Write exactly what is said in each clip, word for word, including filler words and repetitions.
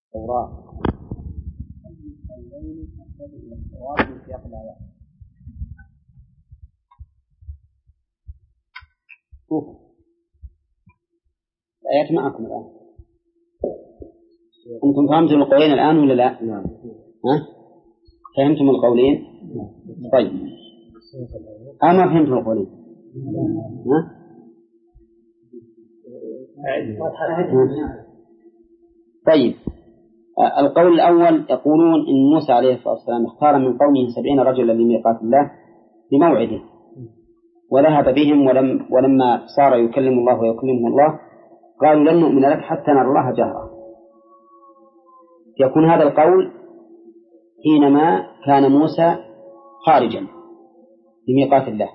التوراة الليل تحتاج إلى الصواب في سياق الآيات. شوف الآيات معكم الآن، أنتم فهمتم القولين الآن ولا لا؟ نعم. ها؟ فهمتم القولين؟ طيب أما فهمتم القولين؟ ها؟ طيب القول الأول يقولون إن موسى عليه الصلاة والسلام اختار من قومه سبعين رجلا لميقات الله لموعده وذهب بهم، ولم ولما صار يكلم الله ويكلمه الله قالوا لن نؤمن لك حتى نرى الله جهرا. يكون هذا القول حينما كان موسى خارجا لميقات الله.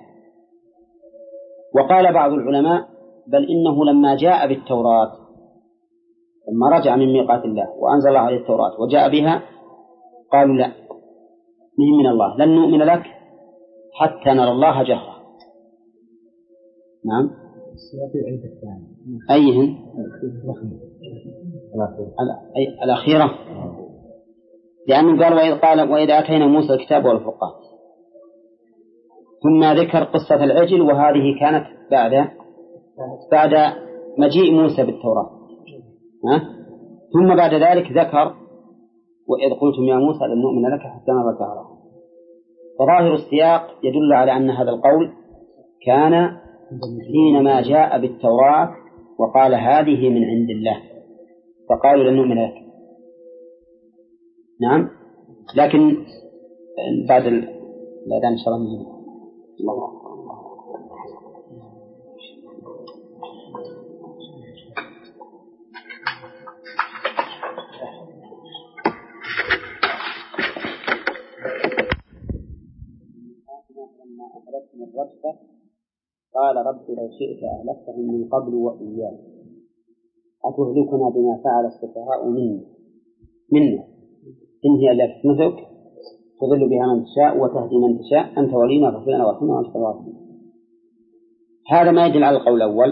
وقال بعض العلماء بل إنه لما جاء بالتوراة، لما رجع من ميقات الله وأنزل الله عليه التوراة وجاء بها قالوا لا نهم من الله لن نؤمن لك حتى نرى الله جهرا. نعم. أيهن؟ الأخيرة، لأنه قال وإذ قال وإذ آتينا موسى الكتاب والفرقان، ثم ذكر قصة العجل وهذه كانت بعد بعد مجيء موسى بالتوراة. ها؟ ثم بعد ذلك ذكر وإذ قلتم يا موسى لن نؤمن لك حتى نرى جهرا. فظاهر السياق يدل على أن هذا القول كان حينما جاء بالتوراة وقال هذه من عند الله فقالوا لن نؤمن لك. نعم. لكن بعد الأذان إن شاء الله الله قال رب لو شئت أهلكتهم من قبل وإياي أتهلكنا بما فعل السفهاء منا منا إن هي إلا فتنتك تضل بها من تشاء وتهدي من تشاء أنت ولينا فاغفر لنا وارحمنا وأنت الراحمين. هذا ما يدل على القول الأول.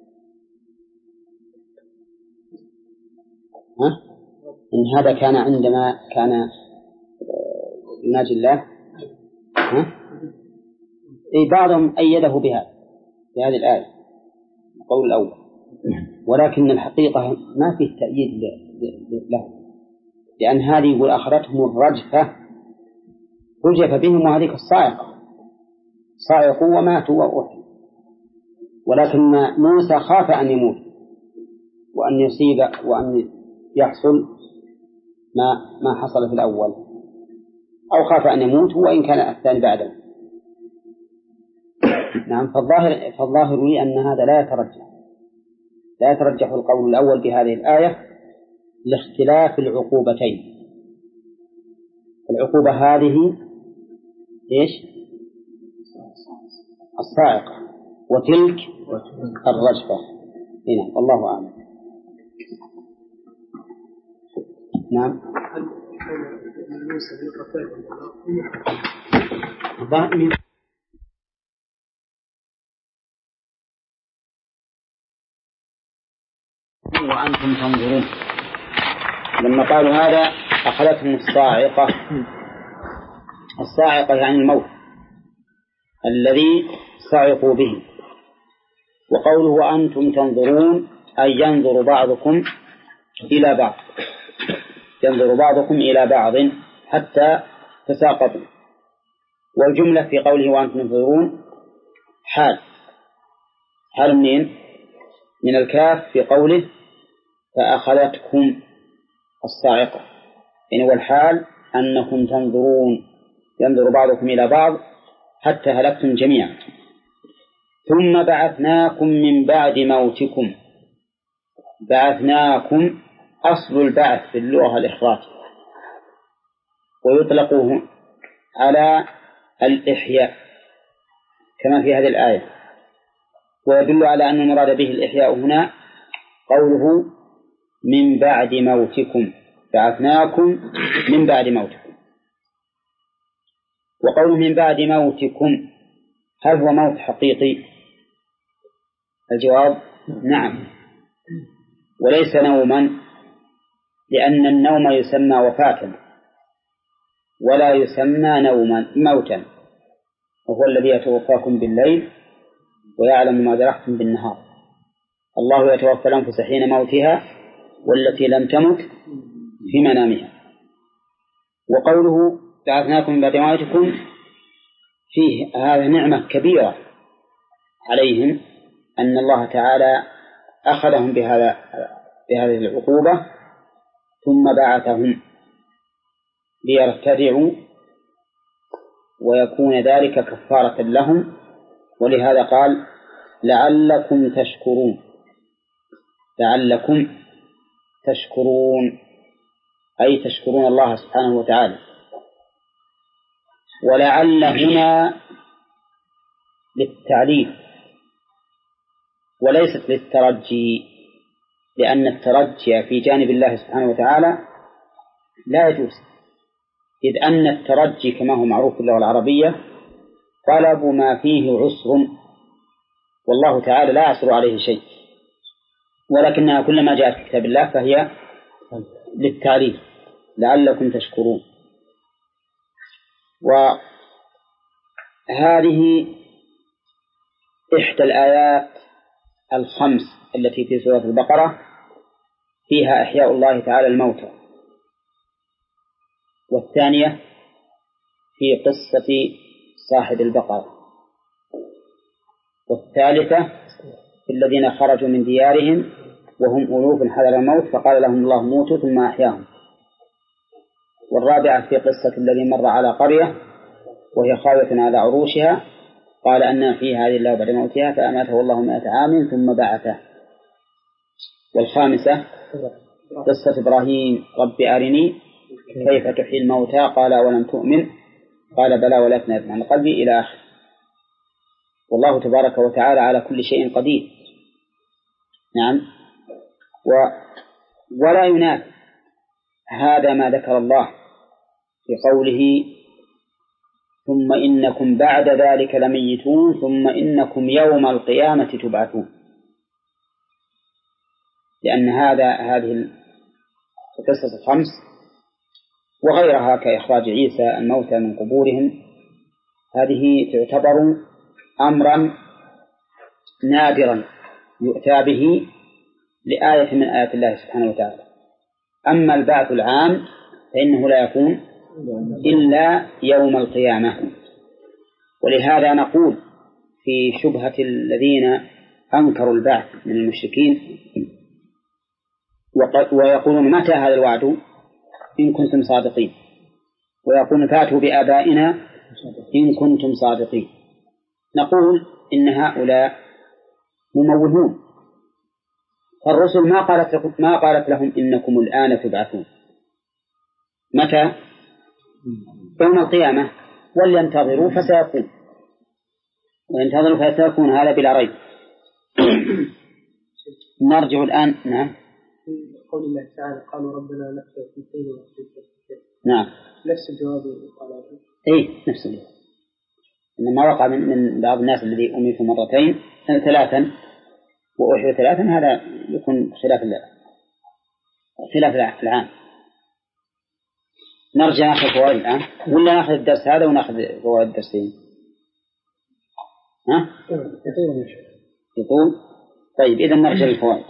ها؟ إن هذا كان عندما كان يناجي الله. ها؟ إيه بعضهم أيده بها في هذه الآية القول الأول، ولكن الحقيقة ما فيه تأييد له، لأن هذه يقول أخذتهم الرجفة رجف بهم وهذه الصاعقة صاعقوا وماتوا وأحيوا، ولكن موسى خاف أن يموت وأن يصيب وأن يحصل ما ما حصل في الأول، أو خاف أن يموت وإن كان الثاني بعده. نعم. فالظاهر فالظاهر لي أن هذا لا يترجح لا يترجح القول الأول بهذه الآية لاختلاف العقوبتين. العقوبة هذه إيش؟ الصاعقة، وتلك الرجفة. هنا والله أعلم. نعم. وأنتم تنظرون لما قالوا هذا أخذتهم الصاعقة. الصاعقة يعني الموت الذي صعقوا به. وقوله وأنتم تنظرون أي ينظر بعضكم إلى بعض ينظر بعضكم إلى بعض حتى تساقطوا. والجملة في قوله وأنتم تنظرون حال حال منين؟ من الكاف في قوله فأخذتكم الصاعقة، يعني هو الحال أنكم تنظرون ينظر بعضكم إلى بعض حتى هلكتم جميعا. ثم بعثناكم من بعد موتكم. بعثناكم أصل البعث في اللغة الإخراج، ويطلق على الإحياء كما في هذه الآية، ويدل على أن المراد به الإحياء هنا قوله من بعد موتكم. بعثناكم من بعد موتكم. وقوله من بعد موتكم هل هو موت حقيقي؟ الجواب نعم، وليس نوما لأن النوم يسمى وفاة ولا يسمى نوما موتا، وهو الذي يتوفاكم بالليل ويعلم ما جرحتم بالنهار. الله يتوفى الأنفس حين موتها والتي لم تمت في منامها. وقوله بعثناكم من بعد موتكم فيه هذا نعمة كبيرة عليهم، أن الله تعالى أخذهم بهذا بهذه العقوبة ثم بعثهم ليرتدعوا ويكون ذلك كفارة لهم. ولهذا قال لعلكم تشكرون، لعلكم تشكرون أي تشكرون الله سبحانه وتعالى. ولعل هنا للتعليل وليست للترجي، لأن الترجي في جانب الله سبحانه وتعالى لا يجوز، إذ أن الترجي كما هو معروف في اللغة العربية طلب ما فيه عسر، والله تعالى لا يعسر عليه شيء، ولكنها كلما جاءت في كتاب الله فهي للتعليل لعلكم تشكرون. وهذه إحدى الآيات الخمس التي في سورة البقرة فيها إحياء الله تعالى الموتى، والثانية في قصة صاحب البقرة، والثالثة في الذين خرجوا من ديارهم وهم ألوف حذر الموت فقال لهم الله موتوا ثم أحياهم، والرابعة في قصة الذي مر على قرية وهي خاوية على عروشها قال أن في هذه الله بعد موتها فأماته الله مائة عام ثم بعثه. والخامسة قصة إبراهيم رب أرني كيف تحيي الموتى قال ولم تؤمن قال بلى ولكن يطمئن قلبي إلى آخر. والله تبارك وتعالى على كل شيء قدير. نعم. و ولا ينافي هذا ما ذكر الله في قوله ثم إنكم بعد ذلك لميتون ثم إنكم يوم القيامة تبعثون، لأن هذا هذه القصص الخمس وغيرها كإخراج عيسى الموتى من قبورهم هذه تعتبر أمرا نادرا يؤتى به لآية من آيات الله سبحانه وتعالى. أما البعث العام فإنه لا يكون إلا يوم القيامة. ولهذا نقول في شبهة الذين أنكروا البعث من المشركين ويقولون متى هذا الوعد إن كنتم صادقين، ويقولون فاتوا بآبائنا إن كنتم صادقين، نقول إن هؤلاء مموهون، فالرسل ما قالت ما قالت لهم إنكم الآن تبعثون. متى؟ يوم القيامة، ولينتظروا فسيكون، وينتظروا فسيكون هذا بلا ريب. نرجع الآن. نعم. قول الله تعالى قالوا ربنا نخشى في سير ونخشى. نعم. نفس الجواب قال. إيه نفس الجواب. إنما وقع من, من بعض الناس الذي أميتوا مرتين ثلاثا وأحيوا ثلاثا هذا يكون خلاف خلاف العام. نرجع نأخذ فوائد الآن ولا نأخذ الدرس هذا ونأخذ فوائد الدرسين؟ ها؟ يطول. طيب إذا نرجع للفوائد.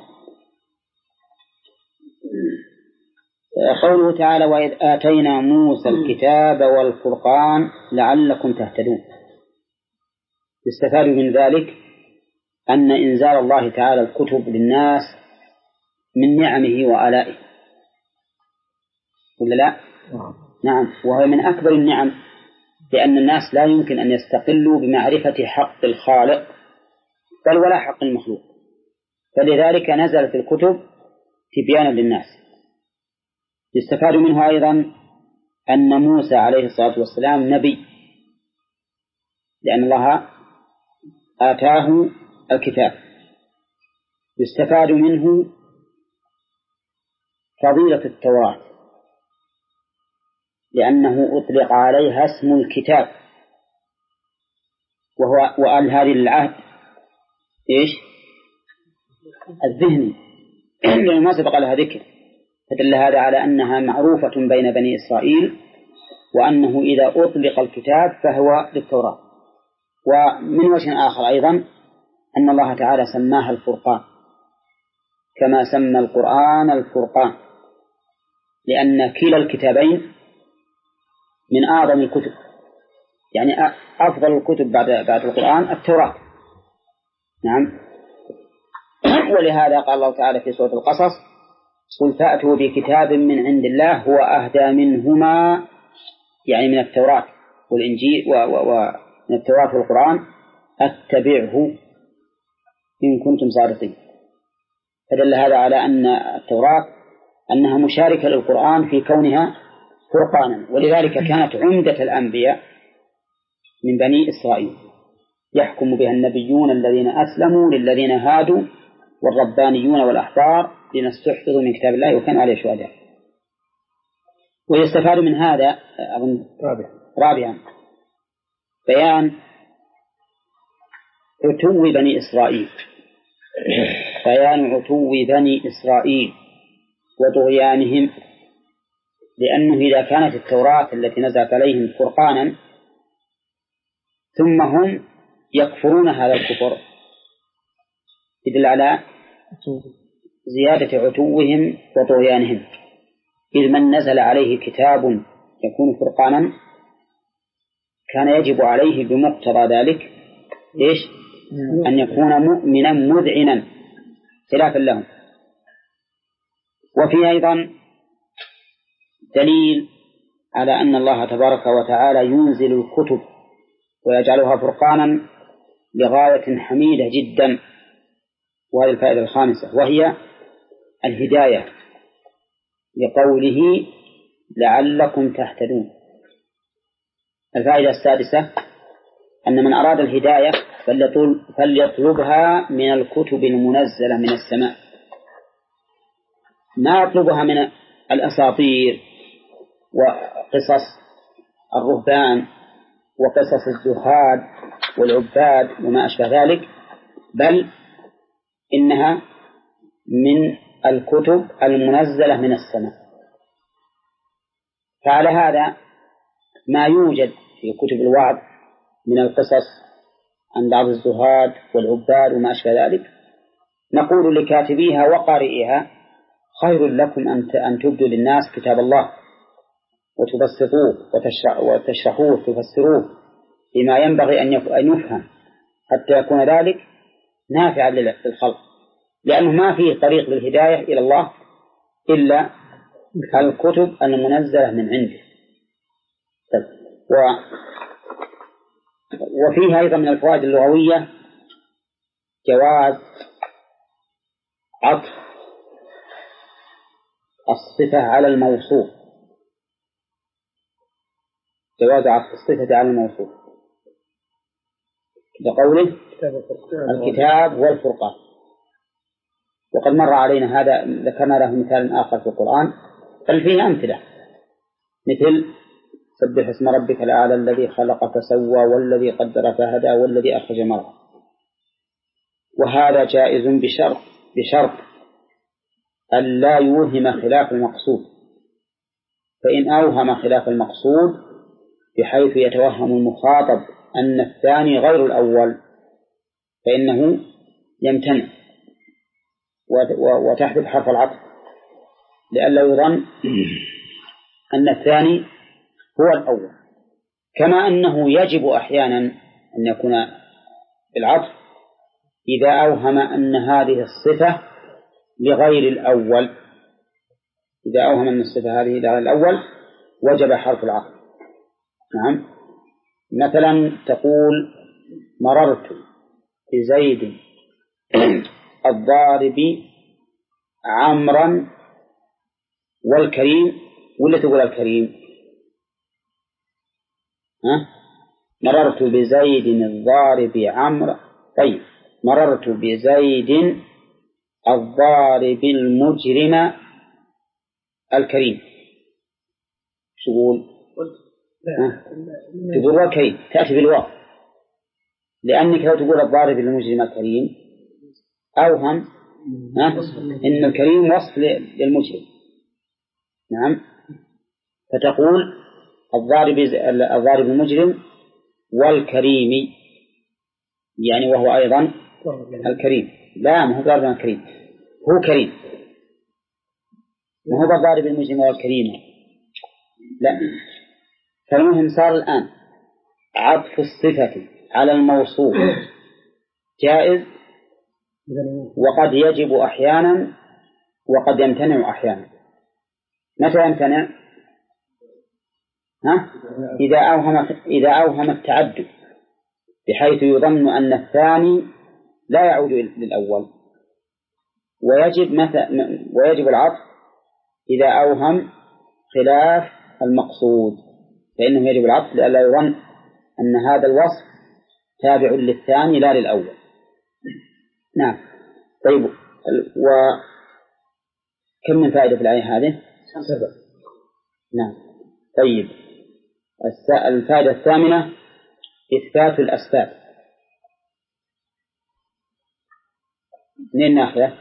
قوله تعالى وإذ آتينا موسى الكتاب والفرقان لعلكم تهتدون. يستفاد من ذلك أن إنزال الله تعالى الكتب للناس من نعمه وآلائه، ولا لا؟ نعم. وهي من أكبر النعم، لأن الناس لا يمكن أن يستقلوا بمعرفة حق الخالق بل ولا حق المخلوق، فلذلك نزلت الكتب تبيانا للناس. يستفاد منه أيضا أن موسى عليه الصلاة والسلام نبي، لأن الله آتاه الكتاب. يستفاد منه فضيلة التوراة، لأنه أطلق عليها اسم الكتاب، وهو وقال هذه العهد إيش؟ الذهني، لأنه ما سبق لها ذكر، فدل هذا على أنها معروفة بين بني إسرائيل، وأنه إذا أطلق الكتاب فهو للتوراة. ومن وجه آخر أيضا أن الله تعالى سماها الفرقان، كما سمى القرآن الفرقان، لأن كلا الكتابين من أعظم الكتب، يعني أفضل الكتب بعد بعد القرآن التوراة. نعم. ولهذا قال الله تعالى في سورة القصص: قل فأتوا بكتاب من عند الله هو أهدى منهما، يعني من التوراة والإنجيل ومن التوراة والقرآن، أتبعه إن كنتم صادقين. فدل هذا على أن التوراة أنها مشاركة للقرآن في كونها فرقانا، ولذلك كانت عمدة الأنبياء من بني إسرائيل، يحكم بها النبيون الذين أسلموا للذين هادوا والربانيون والأحبار لما استحفظوا من كتاب الله وكانوا عليه شهداء. ويستفاد من هذا أظن رابعا بيان عتو بني إسرائيل بيان عتو بني إسرائيل وطغيانهم، لأنه إذا كانت التوراة التي نزلت عليهم فرقانا ثم هم يكفرون هذا الكفر يدل على زيادة عتوهم وطغيانهم. إذ من نزل عليه كتاب يكون فرقانا كان يجب عليه بمقتضى ذلك إيش؟ أن يكون مؤمنا مذعنا خلافا لهم. وفي أيضا دليل على أن الله تبارك وتعالى ينزل الكتب ويجعلها فرقانا لغاية حميدة جدا، وهذه الفائدة الخامسة وهي الهداية، لقوله لعلكم تهتدون. الفائدة السادسة أن من أراد الهداية فليطلبها من الكتب المنزلة من السماء، ما يطلبها من الأساطير وقصص الرهبان وقصص الزهاد والعباد وما أشبه ذلك، بل إنها من الكتب المنزلة من السماء. فعلى هذا ما يوجد في كتب الوعظ من القصص عن بعض الزهاد والعباد وما أشبه ذلك نقول لكاتبيها وقارئها: خير لكم أن تبدوا للناس كتاب الله وتبسطوه وتشرحوه وتفسروه بما ينبغي أن يفهم حتى يكون ذلك نافعا للخلق، لأنه ما فيه طريق للهداية إلى الله إلا الكتب المنزلة من عنده. و وفيها أيضا من الفوائد اللغوية جواز عطف الصفة على الموصوف، جواز عطف الصفة على الموصوف بقوله الكتاب والفرقان. وقد مر علينا هذا، ذكرنا له مثال آخر في القرآن بل فيه أمثلة، مثل سبح اسم ربك الأعلى الذي خلق فسوى والذي قدر فهدى والذي أخرج المرعى. وهذا جائز بشرط بشرط أن لا يوهم خلاف المقصود، فإن أوهم خلاف المقصود بحيث يتوهم المخاطب أن الثاني غير الأول فإنه يمتنع وتحذف حرف العطف لئلا يظن أن الثاني هو الأول. كما أنه يجب أحيانا أن يكون العطف إذا أوهم أن هذه الصفة لغير الأول، إذا أوهم أن الصفة هذه لغير الأول وجب حرف العطف. نعم، مثلا تقول مررت بزيد الضارب عمرا والكريم، ولا تقول الكريم؟ ها؟ مررت بزيد الضارب عمرا. طيب، مررت بزيد الضارب المجرم الكريم، شو تقول؟ تقول والكريم، تأتي بالواو، لأنك لو تقول الضارب المجرم الكريم أوهم إن الكريم وصف للمجرم، نعم. فتقول الضارب الضارب المجرم والكريم، يعني وهو أيضا الكريم. لا، ما هو ضارب الكريم، هو كريم، ما هو الضارب المجرم والكريم، لا. فالمهم صار الآن عطف الصفة على الموصوف جائز، وقد يجب أحيانا وقد يمتنع أحيانا. متى يمتنع؟ ها؟ إذا أوهم إذا أوهم التعدد بحيث يظن أن الثاني لا يعود للأول، ويجب مثل ويجب العطف إذا أوهم خلاف المقصود، فإنه يجب العطف لئلا يظن أن هذا الوصف تابع للثاني لا للأول. نعم. طيب، وكم من فائدة في الآية هذه؟ سبع. نعم. طيب، الفائدة الثامنة إثبات الأسباب. منين ناخذه؟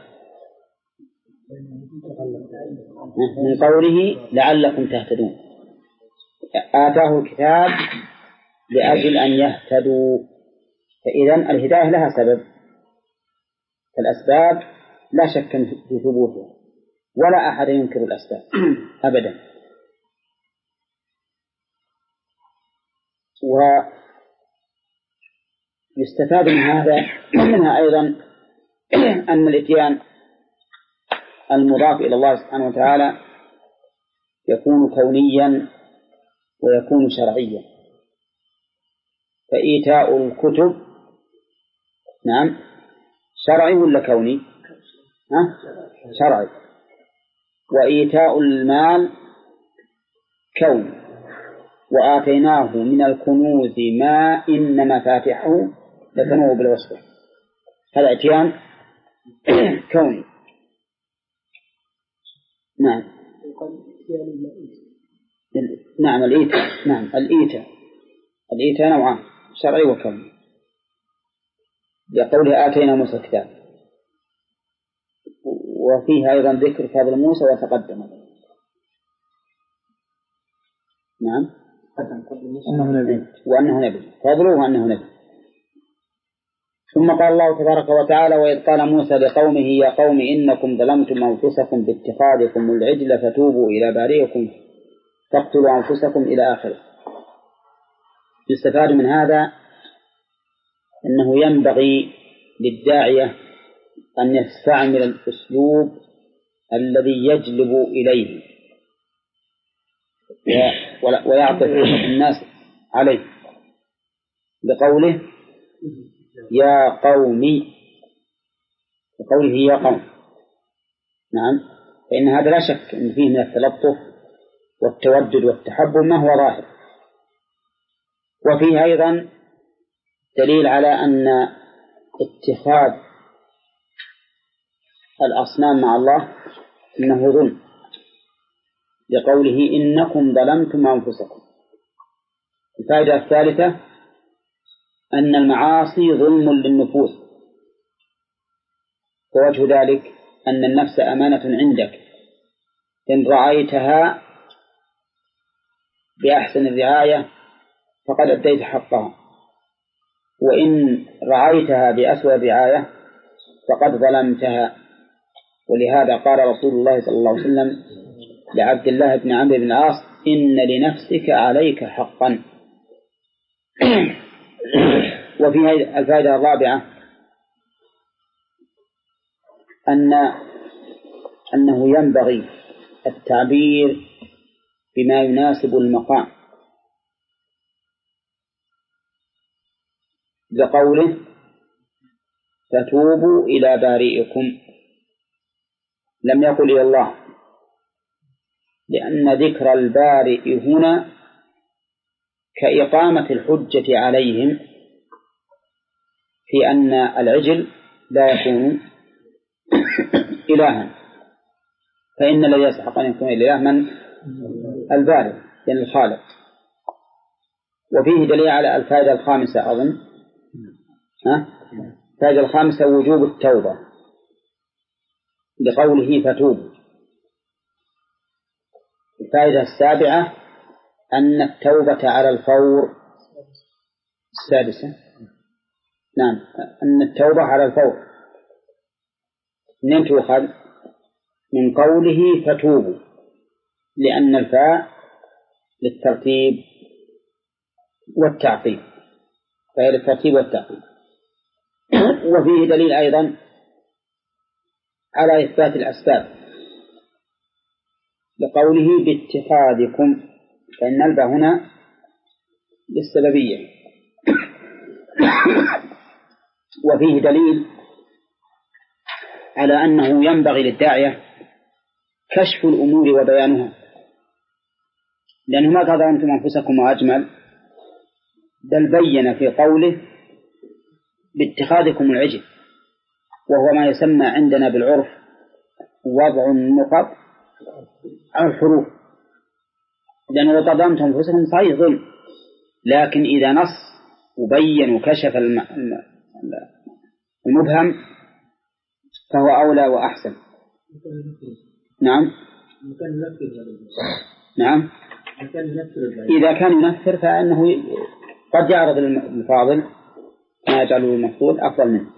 من قوله لعلكم تهتدون، آتاه الكتاب لأجل أن يهتدوا، فإذن الهداية لها سبب، الأسباب لا شك في ثبوتها، ولا أحد ينكر الأسباب أبدا. ويستفاد من هذا منها أيضا أن الإتيان المضاف إلى الله سبحانه وتعالى يكون كونيا ويكون شرعيا. فإيتاء الكتب نعم شرعي ولا كوني؟ ها؟ شرعي. وإيتاء المال كوني. وآتيناه من الكنوز ما إن مفاتحه لتنوء بالعصبة، هذا إتيان كوني. نعم. نعم الإيتاء نعم الإيتاء الإيتاء نوعان، شرعي وكوني، لقوله آتينا موسى الكتاب، وفيه أيضا ذكر فضل موسى وتقدم. نعم. أنه نبي وأنه نبي، فضله وأنه نبي. ثم قال الله تبارك وتعالى وإذ قال موسى لقومه يا قوم إنكم ظلمتم أنفسكم باتخاذكم العجل فتوبوا إلى بارئكم فاقتلوا أنفسكم إلى آخره. يستفاد من هذا أنه ينبغي للداعية أن يستعمل الأسلوب الذي يجلب إليه ويعطف الناس عليه، بقوله يا قومي، بقوله يا قوم. نعم. فإن هذا لا شك أن فيه من التلطف والتودد والتحبب ما هو ظاهر. وفيه أيضا دليل على أن اتخاذ الأصنام مع الله إنه ظلم، لقوله إنكم ظلمتم أنفسكم. الفائدة الثالثة أن المعاصي ظلم للنفوس، ووجه ذلك أن النفس أمانة عندك، إن رعيتها بأحسن الرعاية فقد أديت حقها، وإن رعيتها بأسوأ الرعاية فقد ظلمتها. ولهذا قال رسول الله صلى الله عليه وسلم لعبد الله بن عمرو بن العاص إن لنفسك عليك حقا. وفي الفائدة الرابعة أن أنه ينبغي التعبير بما يناسب المقام، بقوله فتوبوا إلى بارئكم، لم يقل إلى الله، لأن ذكر البارئ هنا كإقامة الحجة عليهم في أن العجل لا يكون إلها، فإن الذي يستحق أن يكون إله من البارئ يعني الخالق. وفيه دليل على الفائدة الخامسة أظن، ها؟ الفائدة الخامسة وجوب التوبة، بقوله فتوبوا. الفائدة السابعة أن التوبة على الفور. السادسة نعم أن التوبة على الفور منين تؤخذ؟ من قوله فتوبوا، لأن الفاء للترتيب والتعقيب، فهي للترتيب والتعقيب. وفيه دليل أيضا على إثبات الأسباب لقوله باتخاذكم، فإن الباء هنا للسببية. وفيه دليل على أنه ينبغي للداعية كشف الأمور وبيانها، لأنه ما ظلمتم أنفسكم وأجمل، بل بين في قوله باتخاذكم العجل، وهو ما يسمى عندنا بالعرف وضع النقط على الحروف، لأنه لو ظلمتم أنفسكم صحيح ظلم، لكن إذا نص وبين وكشف المبهم فهو أولى وأحسن. نعم نعم إذا كان ينفر فإنه قد يعرض الفاضل ما يجعله المفضول أفضل منه.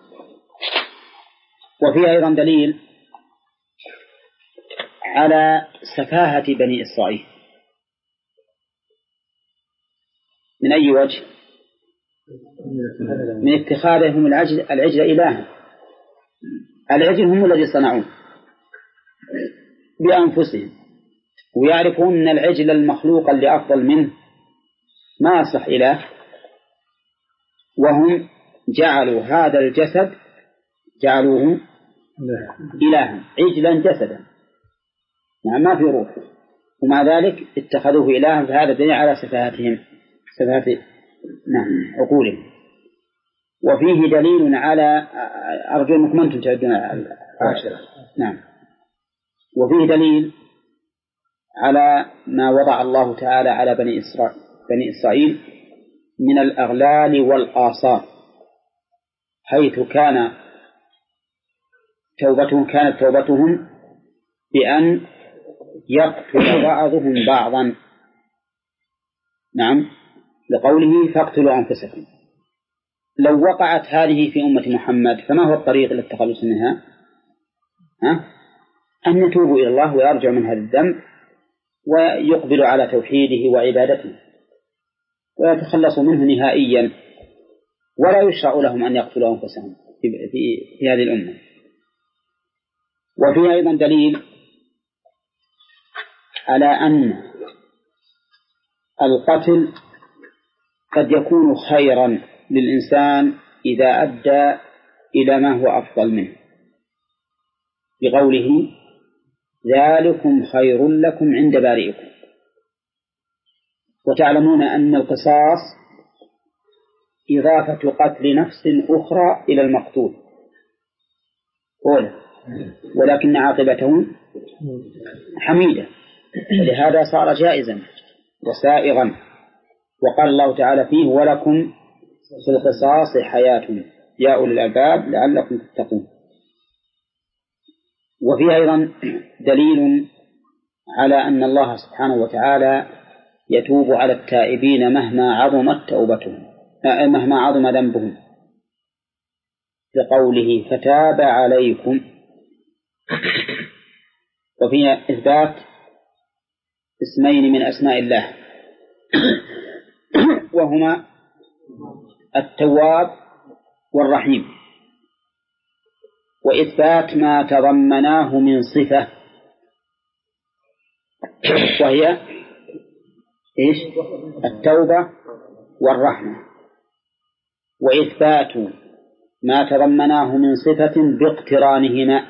وفيه أيضا دليل على سفاهة بني إسرائيل. من أي وجه؟ من اتخاذهم العجل, العجل إلها. العجل هم الذي صنعوه بأنفسهم، ويعرفون أن العجل المخلوق اللي أفضل منه ما يصح إله، وهم جعلوا هذا الجسد جعلوه إلها، عجلا جسدا يعني ما في روح، ومع ذلك اتخذوه إلها، فهذا دليل على سفاهتهم سفاهة نعم عقولهم. وفيه دليل على أرجو أنكم أنتم تعدون العاشرة. نعم. وفيه دليل على ما وضع الله تعالى على بني إسرائيل بني إسرائيل من الأغلال والآصار، حيث كان توبتهم كانت توبتهم بأن يقتل بعضهم بعضا. نعم، لقوله فاقتلوا أنفسكم. لو وقعت هذه في أمة محمد فما هو الطريق للتخلص منها؟ ها؟ أن يتوبوا إلى الله ويرجعوا من هذا الذنب ويقبلوا على توحيده وعبادته ويتخلصوا منه نهائيا، ولا يشرع لهم أن يقتلوا أنفسهم في, في, في هذه الأمة. وفي أيضا دليل على أن القتل قد يكون خيرا للإنسان إذا أدى إلى ما هو أفضل منه، بقوله ذلكم خير لكم عند بارئكم. وتعلمون أن القصاص إضافة قتل نفس أخرى إلى المقتول أولا، ولكن عاقبته حميدة، ولهذا صار جائزا وسائغا. وقال الله تعالى فيه ولكم في القصاص حياة يا أولي الألباب لعلكم تتقون. وفي أيضا دليل على أن الله سبحانه وتعالى يتوب على التائبين مهما عظمت توبتهم مهما عظم ذنبهم، لقوله فتاب عليكم. وفي إثبات اسمين من أسماء الله وهما التواب والرحيم، وإثبات ما تضمناه من صفة وهي إيش؟ التوبة والرحمة، وإثبات ما تضمناه من صفة باقترانهما،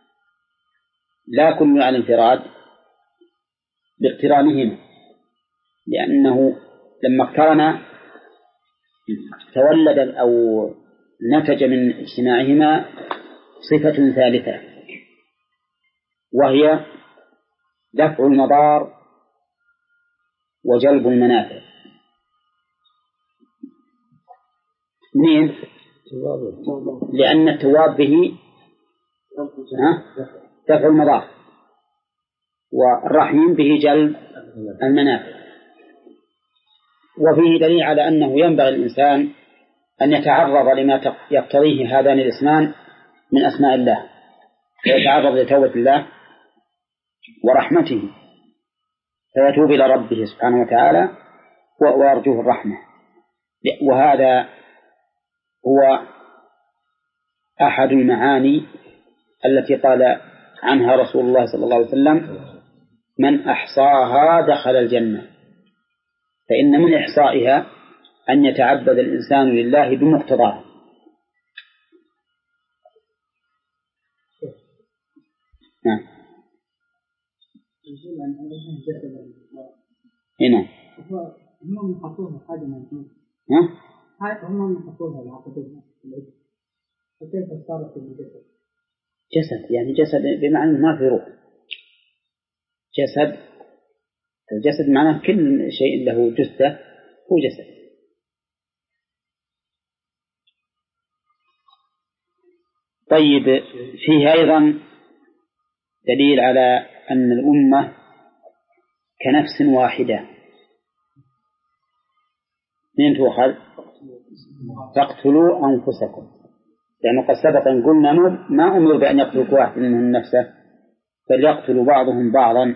لا كل على الانفراد، باقترانهما، لأنه لما اقترن تولد أو نتج من اجتماعهما صفة ثالثة وهي دفع المضار وجلب المنافع. منين؟ لأن التواب به دفع المضار والرحيم به جلب المنافع. وفيه دليل على أنه ينبغي الإنسان أن يتعرض لما يقتضيه هذان الاسمان من أسماء الله، ويتعرض لتوبة الله ورحمته، فيتوب إلى ربه سبحانه وتعالى ويرجوه الرحمة. وهذا هو أحد المعاني التي قال عنها رسول الله صلى الله عليه وسلم: من أحصاها دخل الجنة. فإن من إحصائها أن يتعبد الإنسان لله بمقتضاه. نعم. هنا هم يحطوها حاجة من ها؟ هاي هم يحطوها يعقدوها فكيف صارت الجسد؟ جسد يعني جسد بمعنى ما في روح. جسد، الجسد معناه كل شيء له جثة هو جسد. طيب، فيه أيضا دليل على أن الأمة كنفس واحدة. من تؤخذ؟ تقتلوا أنفسكم، لأنه قد سبق أن قلنا ما أمر بأن يقتل كل واحد منهم نفسه، بل يقتل بعضهم بعضا.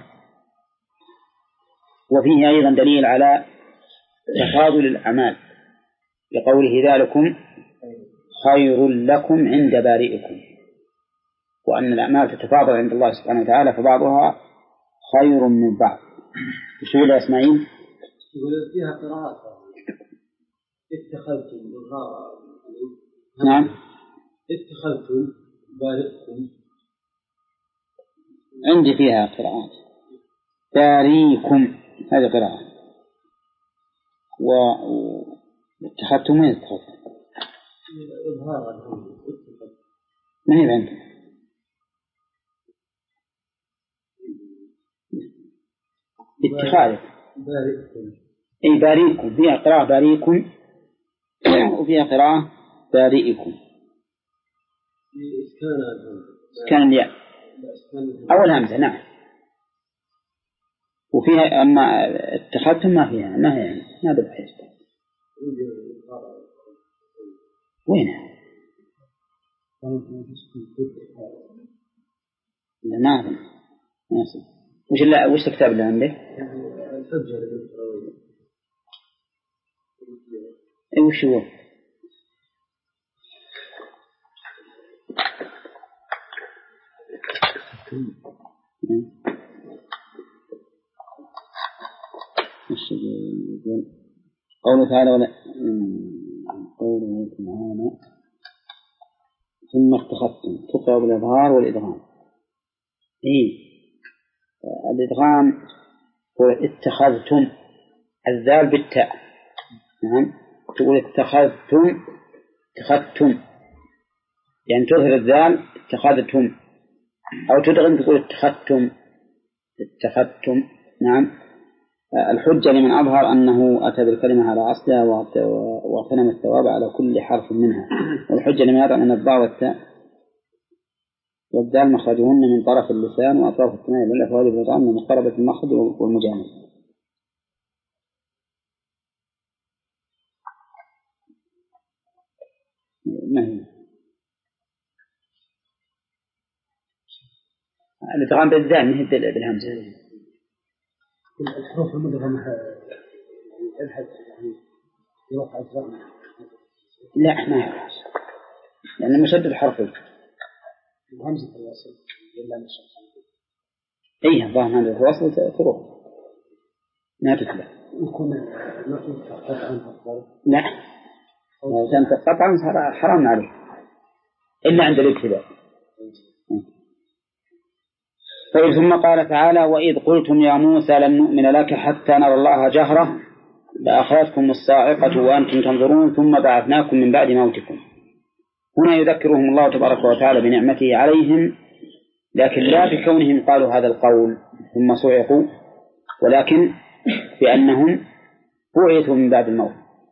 وفيه أيضا دليل على تفاضل الأعمال، لقوله: ذلكم خير لكم عند بارئكم، وأن الأعمال تتفاضل عند الله سبحانه وتعالى فبعضها خير من بعض. بشؤون يا إسماعيل؟ يقول فيها قراءات: اتخذتم الغار. نعم. اتخذتم بارئكم. عندي فيها قراءات: بارئكم هذه قراءة، واتخذتم وين اتخذتم؟ ما هي عندنا. اتخاذ بارئكم. أي بارئكم، فيها قراءة بارئكم وفيها قراءة بارئكم. كان الياء أول همزة. نعم. وفيها أما اتخذتم ما فيها، ما هي يعني ما بحيث. وينها؟ لا ما أظن. وش لا وش الكتاب اللي عندك؟ أي وش هو؟ قوله تعالى: ولا قوله تعالى: ثم اتخذتم، تقرأ بالإظهار والإدغام. إيه الإدغام هو اتخذتم، الذال بالتاء. نعم. تقول اتخذتم، اتخذتم يعني تظهر الذال اتخذتم، أو تدغم تقول اتخذتم اتخذتم. نعم. الحجة لمن أظهر أنه أتى بالكلمة على أصلها واغتنم الثواب على كل حرف منها. والحجة لمن يرى أن الضاء والتاء والدال مخرجهن من طرف اللسان وأطراف الثنايا والأفوال بالإدغام من مقربة المخرج والمجانب. ما هي؟ الإدغام بالذال من بالهمزة. الحروف المدغمة الحد يعني يروح أجزاء. لا ما يحرص، لأن مشدد حرفي. الهمزة الوصل إلا مشدد. أيه الظاهر هذا الوصل تروح ما تتبع. يكون نقول قطعا أفضل. لا لو كانت قطعا حرام عليه إلا عند الابتداء. طيب، ثم قال تعالى: وإذ قلتم يا موسى لن نؤمن لك حتى نرى الله جهرة لأخذتكم الصاعقة وأنتم تنظرون ثم بعثناكم من بعد موتكم. هنا يذكرهم الله تبارك وتعالى بنعمته عليهم، لكن لا بكونهم قالوا هذا القول ثم صعقوا، ولكن بأنهم بعثوا من بعد الموت.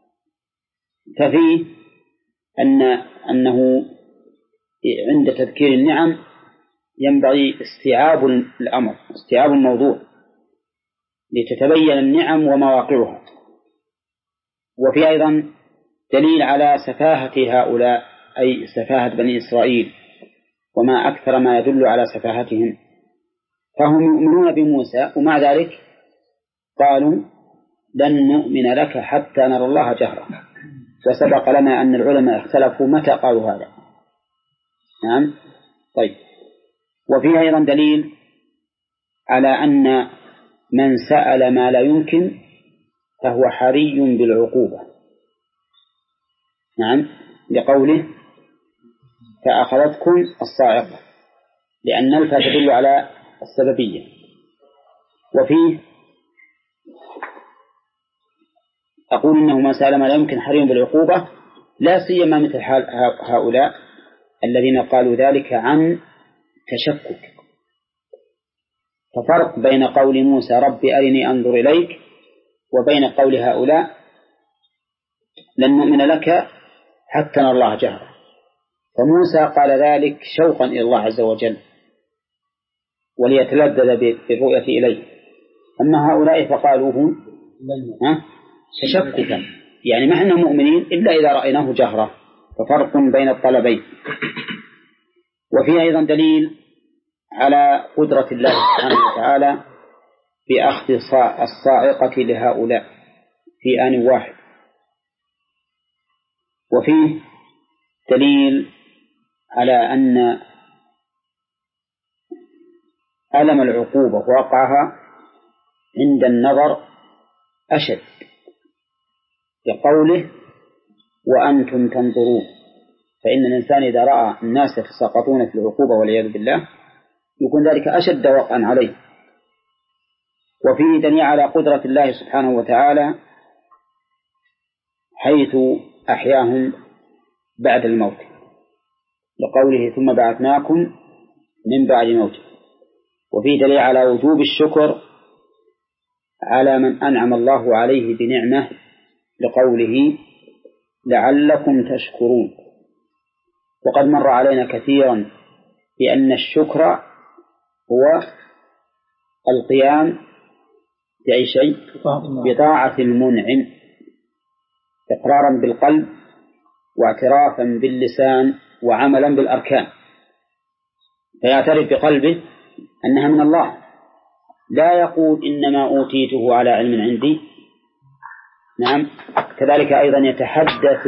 ففيه أن أنه عند تذكير النعم ينبغي استيعاب الأمر، استيعاب الموضوع لتتبين النعم ومواقعها. وفي أيضا دليل على سفاهة هؤلاء، أي سفاهة بني إسرائيل، وما أكثر ما يدل على سفاهتهم. فهم يؤمنون بموسى ومع ذلك قالوا لن نؤمن لك حتى نرى الله جهرة. وسبق لنا أن العلماء اختلفوا متى قالوا هذا. نعم. طيب. وفيه أيضا دليل على أن من سأل ما لا يمكن فهو حري بالعقوبة. نعم، لقوله فأخذتكم الصاعقة، لأن الفاء تدل على السببية. وفيه أقول إنه من سأل ما لا يمكن حري بالعقوبة، لا سيما مثل حال هؤلاء الذين قالوا ذلك عن تشكك. ففرق بين قول موسى رب أرني أنظر إليك وبين قول هؤلاء لن نؤمن لك حتى نرى الله جهرا. فموسى قال ذلك شوقا إلى الله عز وجل وليتلذذ بالرؤية إليه، أما هؤلاء فقالوه تشككا، يعني ما احنا مؤمنين إلا إذا رأيناه جهرا. ففرق بين الطلبين. وفي أيضا دليل على قدرة الله سبحانه وتعالى بأخذ الصاعقة لهؤلاء في آن واحد. وفيه دليل على أن ألم العقوبة وقعها عند النظر أشد، لقوله وأنتم تنظرون. فإن الإنسان إذا رأى الناس يتساقطون في العقوبة والعياذ بالله يكون ذلك أشد وقعا عليه. وفيه دليل على قدرة الله سبحانه وتعالى حيث أحياهم بعد الموت، لقوله ثم بعثناكم من بعد موت. وفيه دليل على وجوب الشكر على من أنعم الله عليه بنعمة، لقوله لعلكم تشكرون. وقد مر علينا كثيرا بأن الشكر هو القيام بأي شيء بطاعة المنعم، إقرارا بالقلب واعترافا باللسان وعملا بالأركان. فيعترف بقلبه أنها من الله، لا يقول إنما أوتيته على علم عندي. نعم. كذلك أيضا يتحدث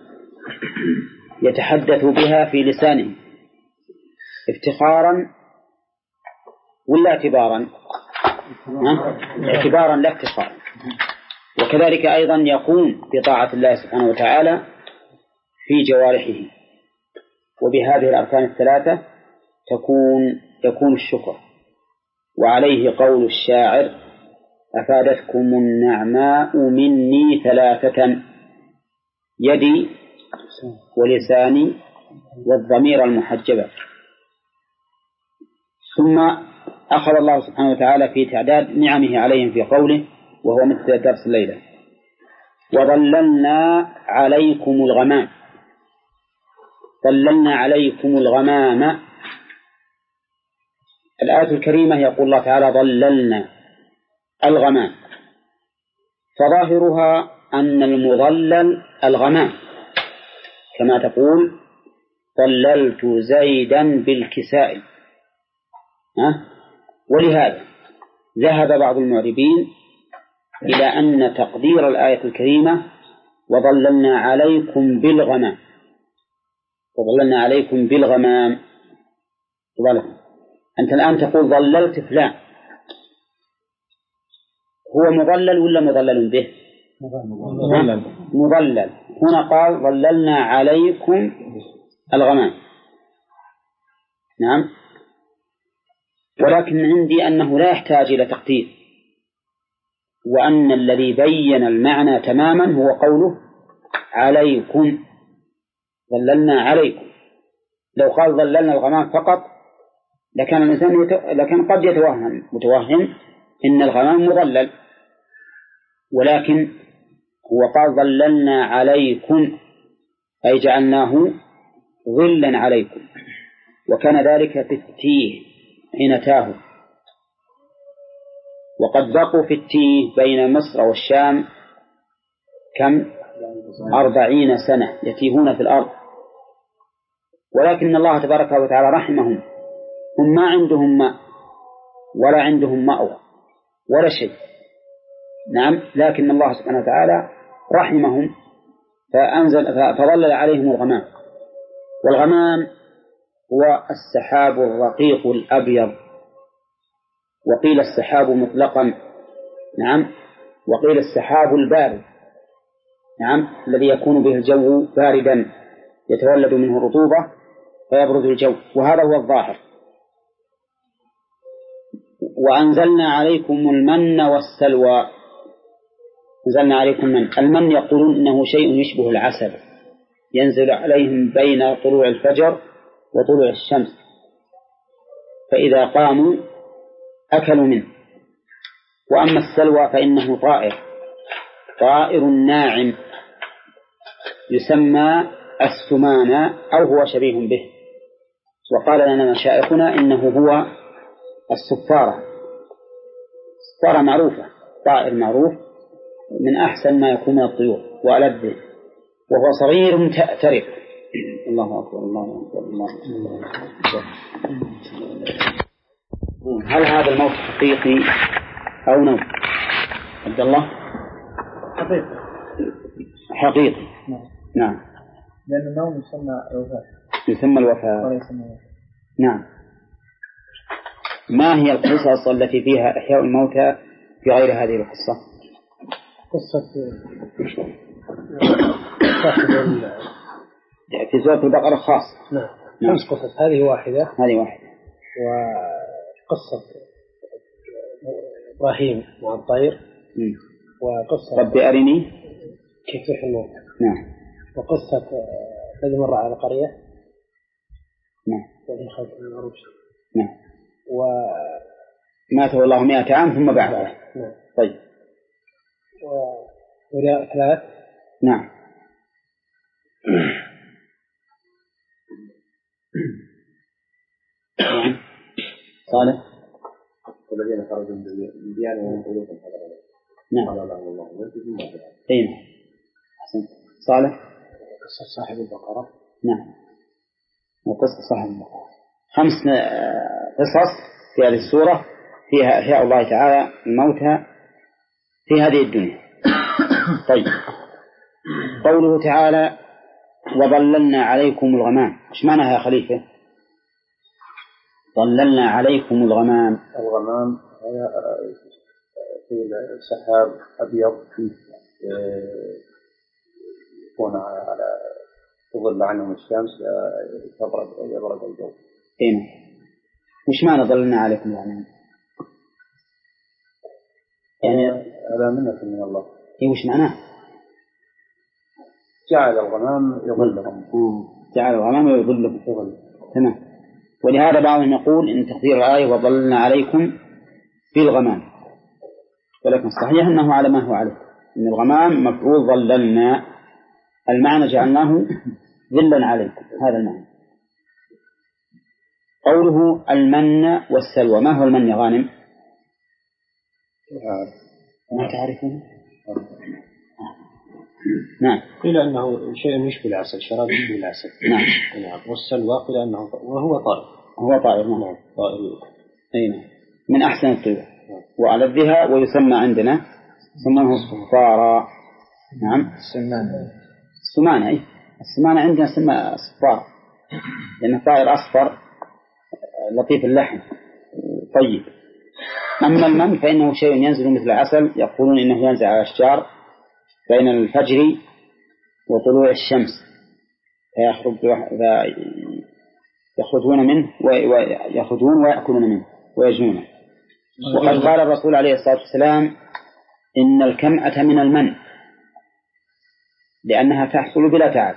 يتحدث بها في لسانه افتخارا ولا اعتبارا؟ اعتبارا لا افتخارا. وكذلك أيضا يقوم بطاعة الله سبحانه وتعالى في جوارحه. وبهذه الأركان الثلاثة تكون يكون الشكر. وعليه قول الشاعر أفادتكم النعماء مني ثلاثة يدي ولساني والضمير المحجبة. ثم أخذ الله سبحانه وتعالى في تعداد نعمه عليهم في قوله، وهو مثل درس الليلة وظللنا عليكم الغمام. ظللنا عليكم الغمام. الآية الكريمة يقول الله تعالى ظللنا الغمام، فظاهرها أن المظلل الغمام، كما تقول ظللت زيدا بالكساء. ها؟ ولهذا ذهب بعض المعربين إلى أن تقدير الآية الكريمة وظللنا عليكم بالغمام، وظللنا عليكم بالغمام. أنت الآن تقول ظللت فلان، هو مظلل ولا مظلل به؟ مظلل. مظلل. هنا قال ظللنا عليكم الغمام. نعم. ولكن عندي أنه لا يحتاج إلى تقدير، وأن الذي بين المعنى تماما هو قوله عليكم. ظللنا عليكم. لو قال ظللنا الغمام فقط لكان الإنسان يت... لكن قد يتوهم متوهم إن الغمام مظلل، ولكن هو قال ظللنا عليكم أي جعلناه ظلا عليكم. وكان ذلك في التيه حين تاهوا، وقد بقوا في التيه بين مصر والشام كم؟ أربعين سنة يتيهون في الأرض، ولكن الله تبارك وتعالى رحمهم، هم ما عندهم ماء ولا عندهم مأوى ولا شيء، نعم، لكن الله سبحانه وتعالى رحمهم فأنزل فظلل عليهم الغمام. والغمام هو السحاب الرقيق الأبيض، وقيل السحاب مطلقا، نعم، وقيل السحاب البارد، نعم، الذي يكون به الجو باردا يتولد منه الرطوبة فيبرد الجو، وهذا هو الظاهر. وأنزلنا عليكم المن والسلوى. أنزلنا عليكم المن. المن يقولون إنه شيء يشبه العسل ينزل عليهم بين طلوع الفجر وطلوع الشمس، فإذا قاموا أكلوا منه. وأما السلوى فإنه طائر طائر ناعم يسمى السمانة أو هو شبيه به، وقال لنا مشايخنا إنه هو الصفارة. الصفارة معروفة، طائر معروف من أحسن ما يكون من الطيور وألذه، وهو صغير تأترك. الله أكبر الله أكبر الله أكبر. هل هذا الموت حقيقي أو نوم؟ عبد الله؟ حقيقي. حقيقي. نعم. نعم. لأن النوم يسمى الوفاة. يسمى الوفاة. ولا يسمى الوفاة. نعم. ما هي القصص التي فيها إحياء الموتى في غير هذه القصة؟ قصة في سورة البقرة خاص. نعم. خمس قصص، هذه واحدة. هذه واحدة. وقصة إبراهيم مع الطير. وقصة رب أرني كيف يحيي الموتى. نعم. وقصة الذي مر على قرية. نعم. وهي خلف العروش. نعم. وماته الله مئة عام ثم بعثه. نعم. طيب. ويا ثلاث. نعم. نعم. صالح. الذين خرجوا من ديارهم ويقولون هذا. نعم. قال لهم الله ولكن ما في. أين؟ حسن. صالح. قصة صاحب البقرة. نعم. وقصة صاحب البقرة. خمس قصص في هذه السورة فيها إحياء الله تعالى الموتى في هذه الدنيا. طيب. قوله تعالى وظللنا عليكم الغمام، ايش معناها يا خليفة؟ ظللنا عليكم الغمام. الغمام في السحاب أبيض يكون على تظل عنهم الشمس تبرد يبرد الجو. إيه. وش معنى ظللنا عليكم الغمام؟ يعني هذا منة من الله. إيه وش معناه؟ جعل الغمام يظلهم. جعل الغمام يظلهم. تمام. ولهذا بعضهم يقول إن تقدير الآية وظللنا عليكم في الغمام، ولكن الصحيح أنه على ما هو عليه، إن الغمام مفعول ظللنا، المعنى جعلناه ظلا عليكم، هذا المعنى. قوله المن والسلوى، ما هو المن يا غانم؟ ما تعرفون؟ نعم. قيل أنه شيء يشبه العسل، شراب يشبه العسل. نعم. والسلوى قيل أنه وهو طائر. هو طائر. نعم. طائر. أين؟ من أحسن الطيور وألذها، ويسمى عندنا سموه الصفارة. نعم. السمانة. السمانة. أي السمانة عندنا سمى صفارة لأنه طائر أصفر لطيف اللحم طيب. أما المن فإنه شيء ينزل مثل العسل، يقولون إنه ينزل على الأشجار بين الفجر وطلوع الشمس فيخرج يخرجون منه ويأخذون ويأكلون منه ويجنونه. وقد قال الرسول عليه الصلاة والسلام إن الكمأة من المن لأنها تحصل بلا تعب،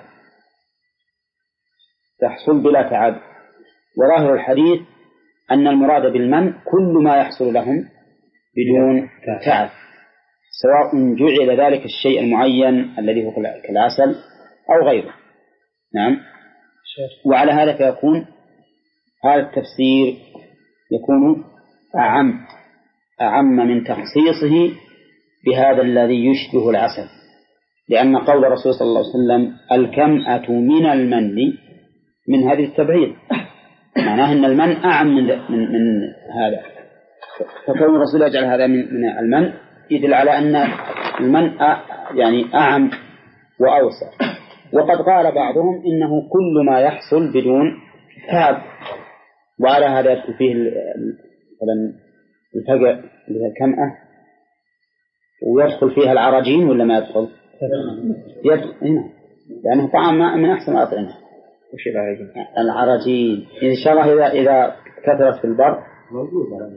تحصل بلا تعب. وظاهر الحديث أن المراد بالمن كل ما يحصل لهم بدون تعب، سواء جعل ذلك الشيء المعين الذي هو كالعسل أو غيره. نعم. وعلى هذا فيكون هذا التفسير يكون أعم أعم من تخصيصه بهذا الذي يشبه العسل، لأن قول الرسول صلى الله عليه وسلم الكمأة من المن من هذه التبعيض، معناه أن المن أعم من, من, من هذا، فكون الرسول يجعل هذا من, من المن يدل على أن المن يعني أعم وأوسع. وقد قال بعضهم إنه كل ما يحصل بدون تاب، وعلى هذا يدخل فيه الفقع اللي هي الكمأة، ويدخل فيها العراجين ولا ما يدخل؟ يدخل هنا، لأنه طعام من أحسن الأطعمة. وش العراجين؟ العراجين إن شاء الله إذا إذا كثرت في البر موجودة.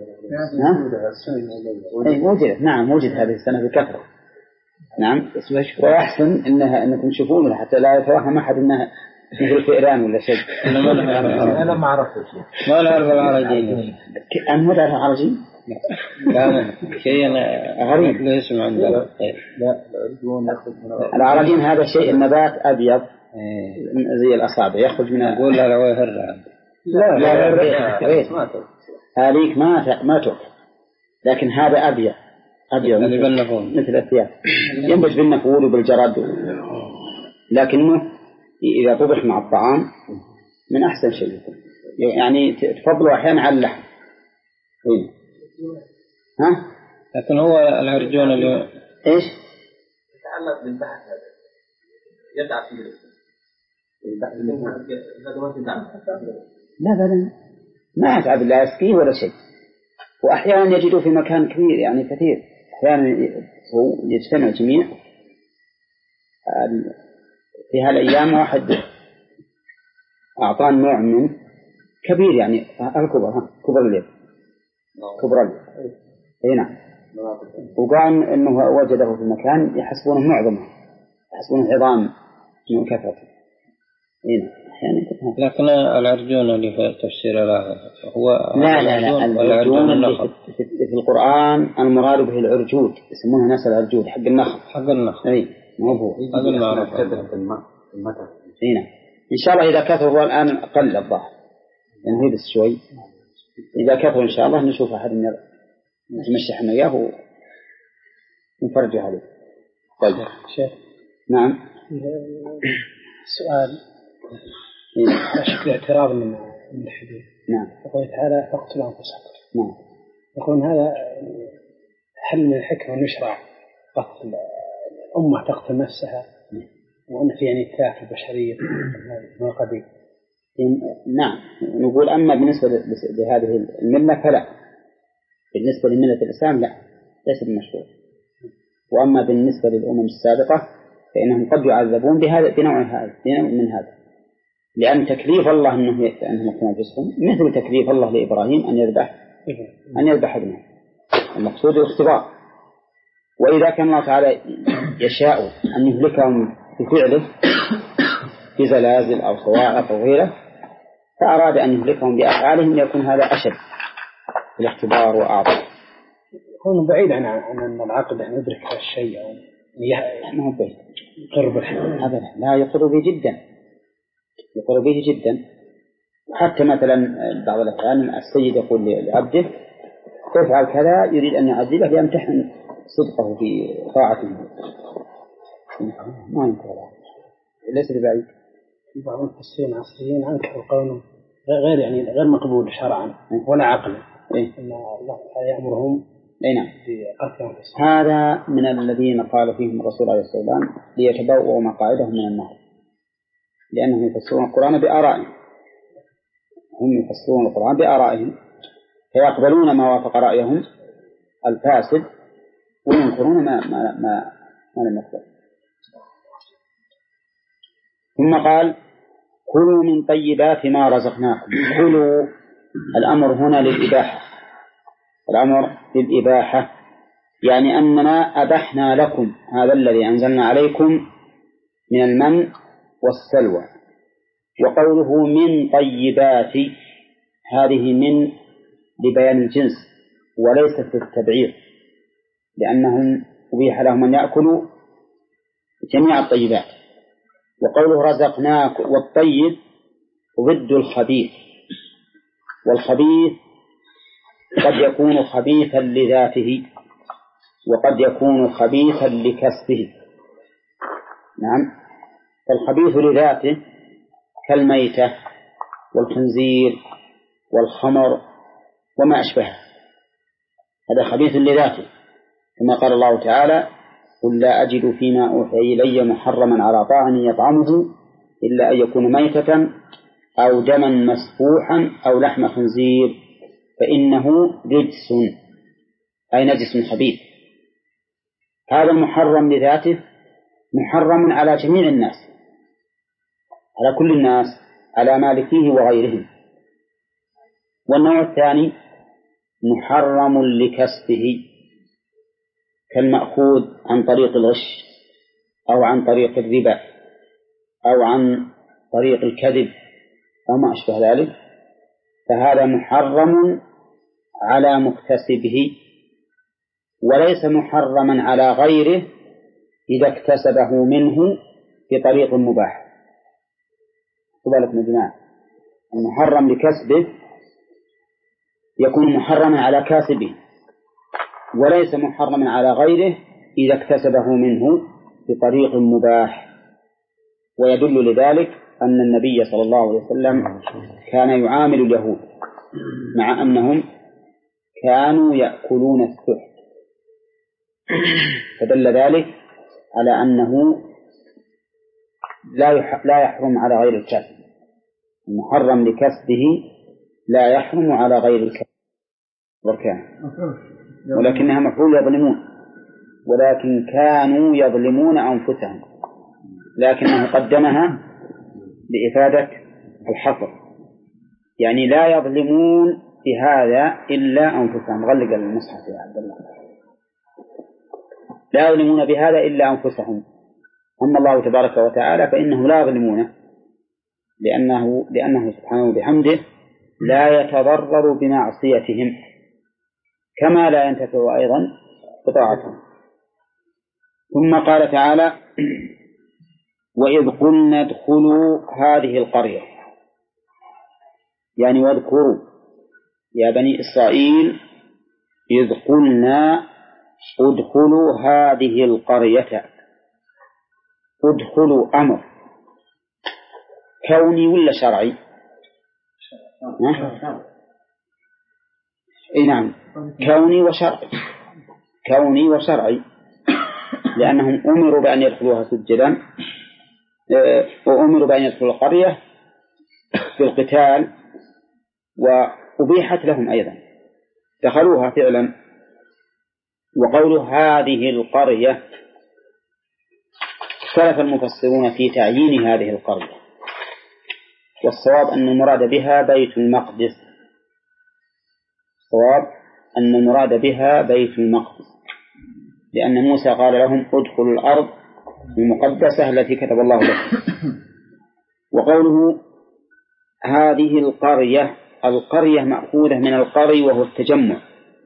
نعم موجودة، نعم موجود هذه السنة بكثرة. نعم ويحسن إنها أنكم تشوفون حتى لا يتوهم أحد إنها مثل فئران ولا شيء. أنا ما عرفت ما نعرف العراجين. أنا ما أعرف العراجين. لا شيء غريب لا يسمع عندنا. لا العراجين هذا شيء النبات أبيض زي الأصابع يخرج منها. أقول لا لا يهرع. لا لا لا هذيك ما ما تؤكل، لكن هذا أبيض أبيض مثل, مثل الثياب، ينبت بالنفور وبالجرد، لكنه إذا طبخ مع الطعام من أحسن شيء، يعني تفضله أحيانا على اللحم. ها؟ لكن هو العرجون اللي إيش؟ يتعلق بالبحث هذا يدعى فيه لا بل ما يتعب لا يسقيه ولا شيء، وأحيانا يجدوا في مكان كبير يعني كثير، أحيانا يجتمع جميع. في هالأيام واحد أعطان نوع من كبير يعني الكبر كبر اليد كبر اليد هنا، وقال إنه وجده في مكان يحسبونه معظمه، يحسبونه عظام من كثرته هنا أحيانا. لكن العرجون اللي في تفسير لا هو لا لا لا العرجون اللي في, في القرآن المراد به العرجود، يسمونها ناس العرجود حق النخل. حق النخل أي ما هو هذا المعروف المتر هنا. إن شاء الله إذا كثر هو الآن قل الظاهر يعني هي بس شوي، إذا كثر إن شاء الله نشوف أحد نتمشى احنا وياه ونفرجه عليه. طيب شيخ. نعم سؤال على شكل اعتراض من من الحديث. نعم. يقول تعالى فاقتلوا أنفسكم. نعم. يقولون هذا هل من الحكمة أن يشرع قتل الأمة تقتل نفسها وأن في يعني إتلاف البشرية من القديم؟ نعم نقول أما بالنسبة لهذه الملة فلا، بالنسبة لملة الإسلام لا ليس بمشروع، وأما بالنسبة للأمم السابقة فإنهم قد يعذبون بهذا بنوع هذا من هذا، لأن تكليف الله أنه أنهم يقتلون أنفسهم مثل تكليف الله لإبراهيم أن يذبح أن يذبح ابنه، المقصود الاختبار. وإذا كان الله تعالى يشاء أن يهلكهم بفعله بزلازل أو صواعق أو غيره، فأراد أن يهلكهم بأفعالهم ليكون هذا أشد في الاختبار وأعظم. يكون بعيد عن عن العقل أن يدرك هذا الشيء أو ما هو بعيد قرب أبدا، لا يقر به جدا، يقر به جدا. حتى مثلا بعض الأحيان السيد يقول لعبده تفعل كذا، يريد أن يعذبه ليمتحن صدقه في طاعته، ما ينكر ليس ببعيد. بعض المفسرين العصريين أنكروا قولهم غير يعني غير مقبول شرعا ولا عقلا، إيه؟ أن الله تعالى يأمرهم أي نعم بقتل أنفسهم. هذا من الذين قال فيهم الرسول عليه الصلاة والسلام ليتبوأوا مقاعدهم من النار، لأنهم يفسرون القرآن بآرائهم، هم يفسرون القرآن بآرائهم فيقبلون ما وافق رأيهم الفاسد وينكرون ما ما ما, ما لم يقبل. ثم قال كلوا من طيبات ما رزقناكم. كلوا الأمر هنا للإباحة، الأمر للإباحة يعني أننا أبحنا لكم هذا الذي أنزلنا عليكم من المن والسلوى. وقوله من طيبات هذه من لبيان الجنس وليست للتبعير، لأنهم أبيح لهم أن يأكلوا جميع الطيبات. وقوله رزقناك والطيب ضد الخبيث، والخبيث قد يكون خبيثا لذاته وقد يكون خبيثا لكسبه. نعم، فالخبيث لذاته كالميتة والخنزير والخمر وما أشبهه، هذا خبيث لذاته، كما قال الله تعالى: قل لا أجد فيما أوحي إلي محرما على طاعم يطعمه إلا أن يكون ميتة أو دما مسفوحا أو لحم خنزير فإنه رجس، أي نجس خبيث. هذا المحرم لذاته محرم على جميع الناس، على كل الناس، على مالكيه وغيرهم. والنوع الثاني محرم لكسبه كالمأخوذ عن طريق الغش أو عن طريق الربا أو عن طريق الكذب أو ما أشبه ذلك، فهذا محرم على مكتسبه وليس محرما على غيره إذا اكتسبه منه بطريق مباح. قبلت مجمع المحرم لكسبه يكون محرما على كاسبه وليس محرما على غيره إذا اكتسبه منه بطريق مباح. ويدل لذلك أن النبي صلى الله عليه وسلم كان يعامل اليهود مع أنهم كانوا يأكلون السحت، فدل ذلك على أنه لا يحرم على غير الكسب، المحرم لكسبه لا يحرم على غير الكسب والكان، ولكنها مفعول يظلمون، ولكن كانوا يظلمون أنفسهم، لكنه قدمها لإفادة الحصر، يعني لا يظلمون بهذا إلا أنفسهم. غلق المصحف يا عبد الله. لا يظلمون بهذا إلا أنفسهم. أما الله تبارك وتعالى فإنه لا يظلمونه، لأنه, لأنه سبحانه وبحمده لا يتضرر بمعصيتهم كما لا ينتفع أيضا بطاعتهم. ثم قال تعالى: وإذ قلنا ادخلوا هذه القرية، يعني واذكروا يا بني إسرائيل إذ قلنا ادخلوا هذه القرية. ادخلوا أمر كوني ولا شرعي؟ اي نعم، كوني وشرعي، كوني وشرعي، لأنهم أمروا بأن يدخلوها سجدا وأمروا بأن يدخلوا القرية في القتال وأبيحت لهم أيضا، دخلوها فعلا. وقول هذه القرية اختلف المفسرون في تعيين هذه القرية، والصواب أن المراد بها بيت المقدس، الصواب أن المراد بها بيت المقدس، لأن موسى قال لهم ادخلوا الأرض المقدسة التي كتب الله لكم. وقوله هذه القرية، القرية مأخوذة من القري وهو التجمع،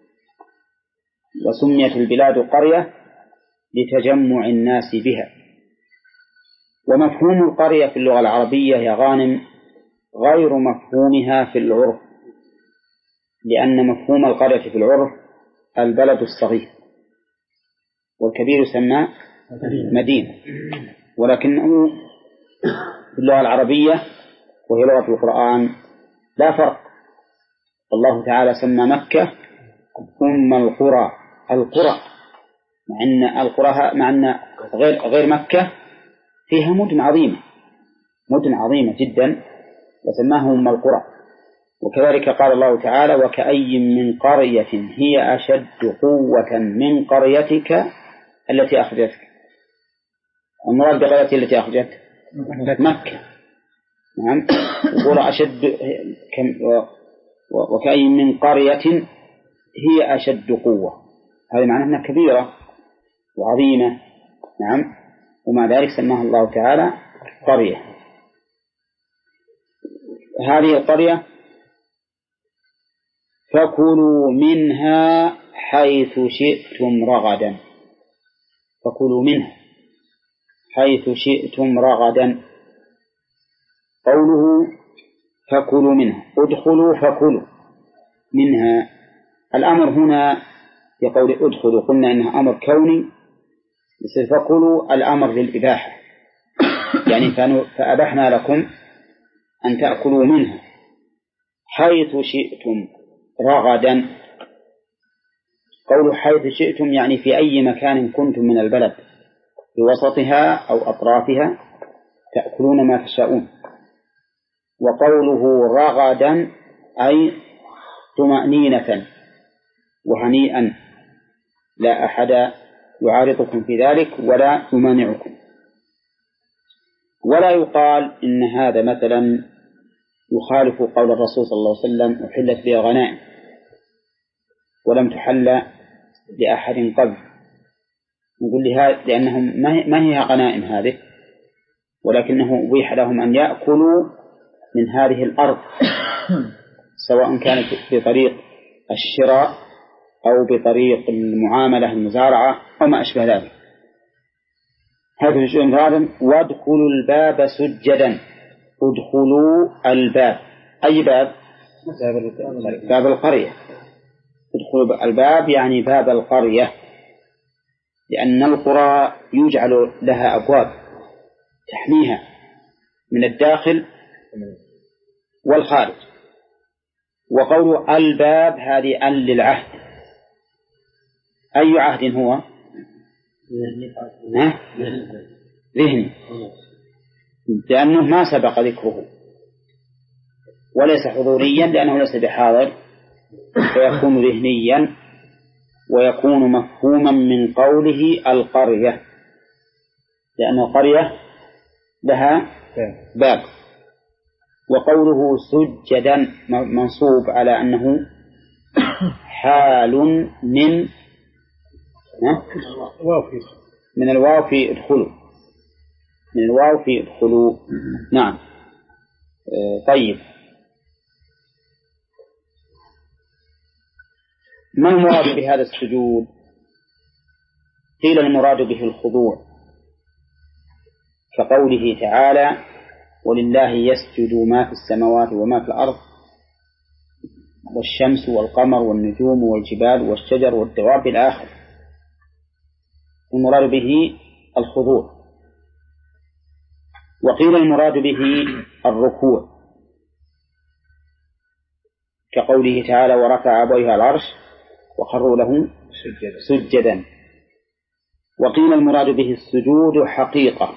وسميت البلاد قرية لتجمع الناس بها. ومفهوم القرية في اللغة العربية يا غانم غير مفهومها في العرف، لأن مفهوم القرية في العرف البلد الصغير، والكبير يسمى مدينة، ولكنه في اللغة العربية وهي لغة القرآن لا فرق. الله تعالى سمى مكة أم القرى، القرى، مع أن القرى مع أن غير غير مكة فيها مدن عظيمة، مدن عظيمة جدا، وسماها أم القرى. وكذلك قال الله تعالى وكأي من قرية هي أشد قوة من قريتك التي أخرجتك. المراد بقريتك التي أخرجتك مكة، نعم، قرى أشد وكأي من قرية هي أشد قوة، هذا معناه أنها كبيرة وعظيمة، نعم، ومع ذلك سماها الله تعالى قرية. هذه القرية فكلوا منها حيث شئتم رغدا، فكلوا منها حيث شئتم رغدا. قوله فكلوا منها، ادخلوا فكلوا منها. الأمر هنا يقول ادخلوا قلنا إنها أمر كوني، فكلوا الأمر للإباحة، يعني فأبحنا لكم أن تأكلوا منها حيث شئتم رغدا. قولوا حيث شئتم يعني في أي مكان كنتم من البلد، في وسطها أو أطرافها تأكلون ما تشاءون. وقوله رغدا أي طمأنينة وهنيئا، لا أحد يعارضكم في ذلك ولا يمانعكم. ولا يقال إن هذا مثلا يخالف قول الرسول صلى الله عليه وسلم أحلت لي غنائم ولم تحل لأحد قبل، نقول لها لأنهم ما هي غنائم هذه، ولكنه أبيح لهم أن يأكلوا من هذه الأرض سواء كانت بطريق الشراء أو بطريق المعاملة المزارعة أو ما أشبه ذلك. هذا الشيء هذا. وادخلوا الباب سجدا، ادخلوا الباب، أي باب؟ باب القرية. ادخلوا الباب يعني باب القرية، لأن القرى يجعل لها أبواب تحميها من الداخل والخارج. وقول الباب هذه أن للعهد، أي عهد هو؟ ذهني، لأنه ما سبق ذكره، وليس حضوريا لأنه ليس بحاضر، فيكون ذهنيا ويكون مفهوما من قوله القرية، لأن القرية لها باب. وقوله سجدا منصوب على أنه حال من من الواو في ادخلوا، من الواو في ادخلوا. نعم. طيب، ما المراد بهذا السجود؟ قيل المراد به الخضوع، كقوله تعالى ولله يسجد ما في السماوات وما في الأرض والشمس والقمر والنجوم والجبال والشجر والدواب الآخر. المراد به الخضوع. وقيل المراد به الركوع، كقوله تعالى ورفع أبويها العرش وخروا له سجدا. وقيل المراد به السجود حقيقة،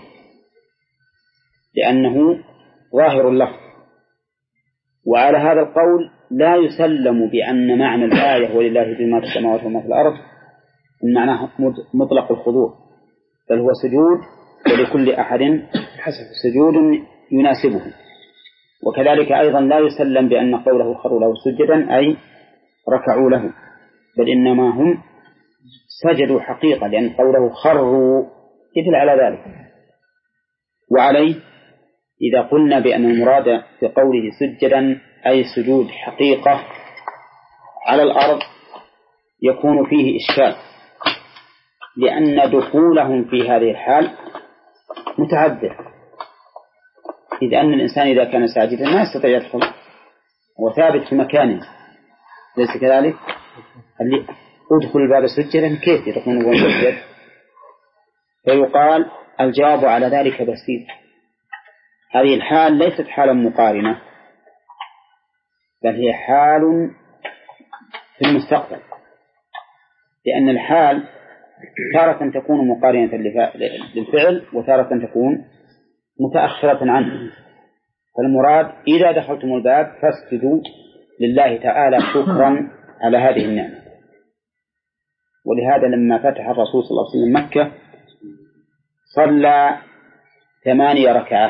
لأنه ظاهر له. وعلى هذا القول لا يسلم بأن معنى الآية ولله ما في السماوات وما في الأرض إن معناه مطلق الخضوع، بل هو سجود ولكل أحد سجود يناسبه. وكذلك أيضا لا يسلم بأن قوله خروا له سجدا أي ركعوا له، بل إنما هم سجدوا حقيقة، لأن قوله خروا يدل على ذلك. وعليه إذا قلنا بأن المراد في قوله سجدا أي سجود حقيقة على الأرض يكون فيه إشكال، لأن دخولهم في هذه الحال متعذر، إذ أن الإنسان إذا كان ساجدا ما يستطيع يدخل، هو ثابت في مكانه، ليس كذلك؟ اللي أدخل الباب سجدا كيف يدخلون وهو سجد؟ فيقال الجواب على ذلك بسيط، هذه الحال ليست حالا مقارنة، بل هي حال في المستقبل، لأن الحال تارة تكون مقارنة للفعل وتارة تكون متأخرة عنه. فالمراد إذا دخلتم الباب فاسجدوا لله تعالى شكرا على هذه النعمة. ولهذا لما فتح الرسول صلى الله عليه وسلم مكة صلى ثمانية ركعات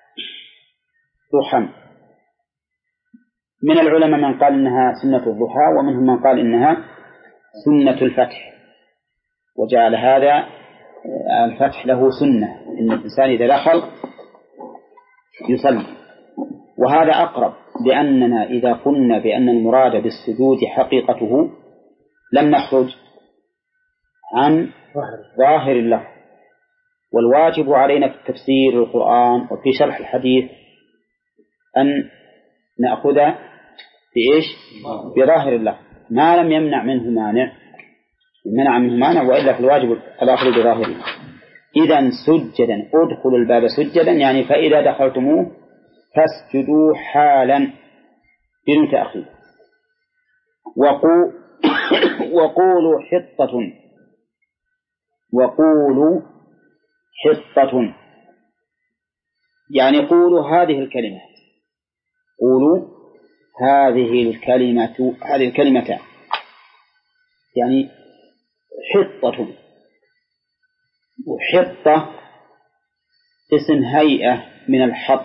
ضحى. من العلماء من قال إنها سنة الضحى، ومنهم من قال إنها سنة الفتح، وجعل هذا الفتح له سنة، إن الإنسان إذا دخل يصلي. وهذا أقرب، لأننا إذا قلنا بأن المراد بالسجود حقيقته لم نخرج عن ظاهر الله. والواجب علينا في تفسير القرآن وفي شرح الحديث أن نأخذ بإيش؟ بظاهر الله ما لم يمنع منه مانع، منع منه مانع وإلا في الواجب الأخذ بظاهره. إذا سجدا ادخلوا الباب سجدا، يعني فإذا دخلتموه فاسجدوا حالا بدون تأخير. وقو وقولوا حطة وقولوا حطة يعني قولوا هذه الكلمة، قولوا هذه الكلمة هذه الكلمة يعني حطة. وحطة اسم هيئة من الحط،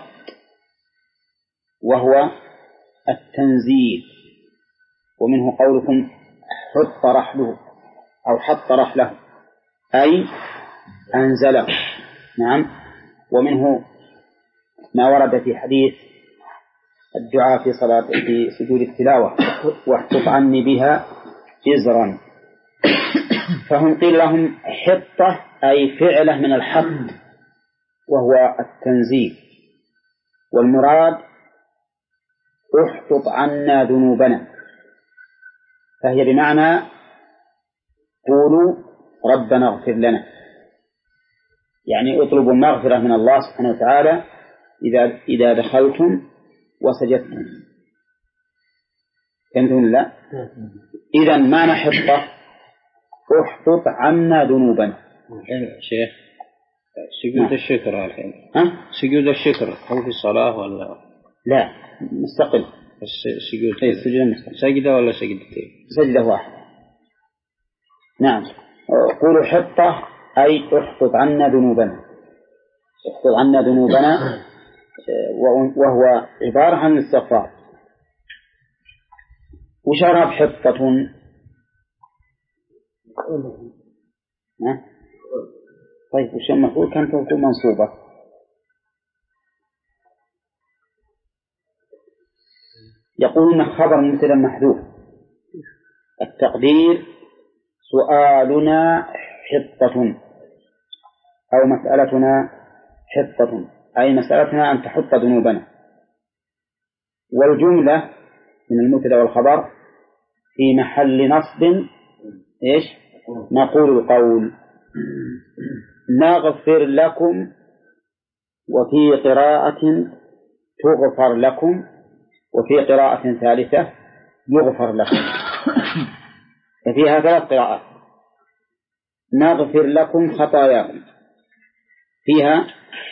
وهو التنزيل، ومنه قولكم حط رحله أو حط رحله أي أنزله. نعم. ومنه ما ورد في حديث الدعاء في صلاة في سجود التلاوة واحطط عني بها جزرا، فهم قيل لهم حطة أي فعلة من الحط وهو التنزيل، والمراد احطط عنا ذنوبنا، فهي بمعنى قولوا ربنا اغفر لنا، يعني اطلبوا المغفرة من الله سبحانه وتعالى إذا إذا دخلتم وسجدتم. فهمتم؟ لا. إذا ما نحطه احطط عنا ذنوبنا. شيخ سجود الشكر الحين ها؟ سجود الشكر هو في الصلاة ولا لا؟ مستقل. السجود إيه سجود مستقل. سجدة ولا سجدتين؟ سجدة واحدة. نعم. قولوا حطة أي احطط عنا ذنوبنا، احطط عنا ذنوبنا، وهو عبارة عن الاستغفار. وشرب حطة ها؟ طيب وش المفروض كان تكون منصوبة؟ يقولون خبر مبتدأ محذوف، التقدير سؤالنا حطة أو مسألتنا حطة، أي مسألتنا أن تحط ذنوبنا. والجملة من المبتدأ والخبر في محل نصب إيش؟ نقول القول نغفر لكم، وفي قراءة تغفر لكم، وفي قراءة ثالثة يغفر لكم، ففيها ثلاث قراءات. نغفر لكم خطاياكم، فيها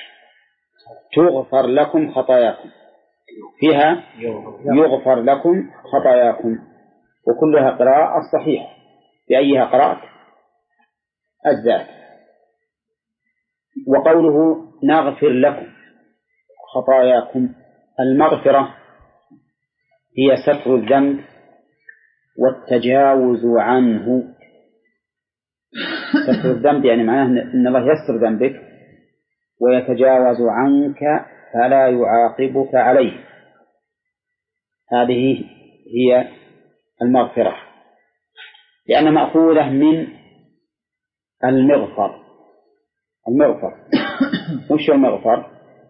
تغفر لكم خطاياكم، فيها يغفر لكم خطاياكم، وكلها قراءة صحيحة. بأيها قراءة أجزاء. وقوله نغفر لكم خطاياكم، المغفرة هي ستر الذنب والتجاوز عنه. ستر الذنب يعني معناه أن الله يستر ذنبك ويتجاوز عنك فلا يعاقبك عليه، هذه هي المغفرة، لأنها مأخوذة من المغفر. المغفر وش المغفر؟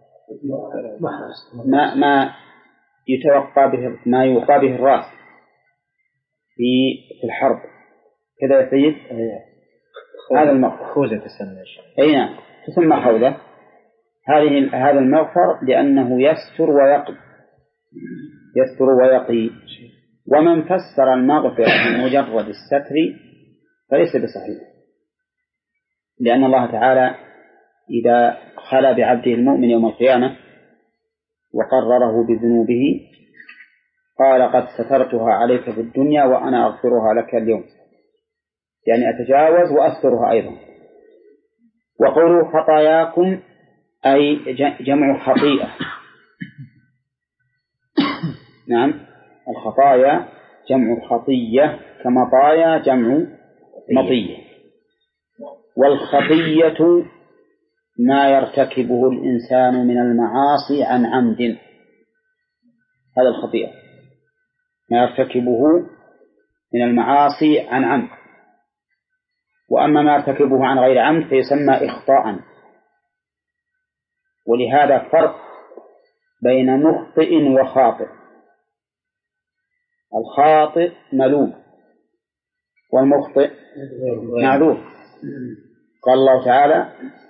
ما ما يتوقع به ما يوقع به الرأس في في الحرب كذا يا سيد. هذا المغفر خوذة تسمى. أي نعم تسمى خوذة. هذه هذا المغفر لأنه يستر ويقي، يستر ويقي. ومن فسر المغفرة بمجرد الستر فليس بصحيح، لأن الله تعالى إذا خلا بعبده المؤمن يوم القيامة وقرره بذنوبه قال قد سترتها عليك في الدنيا وأنا أغفرها لك اليوم، يعني أتجاوز وأسترها أيضا. وقولوا خطاياكم أي جمع خطيئة. نعم الخطايا جمع خطية، كمطايا جمع مطية. والخطية ما يرتكبه الإنسان من المعاصي عن عمد، هذا الخطيئة ما يرتكبه من المعاصي عن عمد. وأما ما يرتكبه عن غير عمد فيسمى إخطاء. ولهذا فرق بين مخطئ وخاطئ. الخاطئ ملوم والمخطئ معذور. قال الله تعالى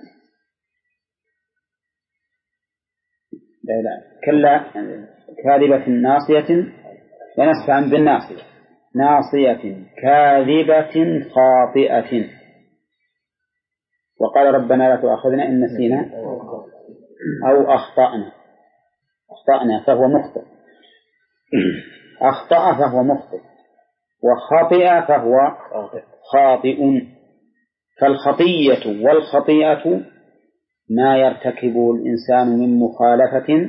لا لا كلا كاذبة ناصية ونسفعا بالناصية ناصية كاذبة خاطئة. وقال ربنا لا تؤاخذنا إن نسينا أو أخطأنا. أخطأنا فهو مخطئ، أخطأ فهو مخطئ، وخطئ فهو خاطئ. فالخطية والخطيئة ما يرتكب الإنسان من مخالفة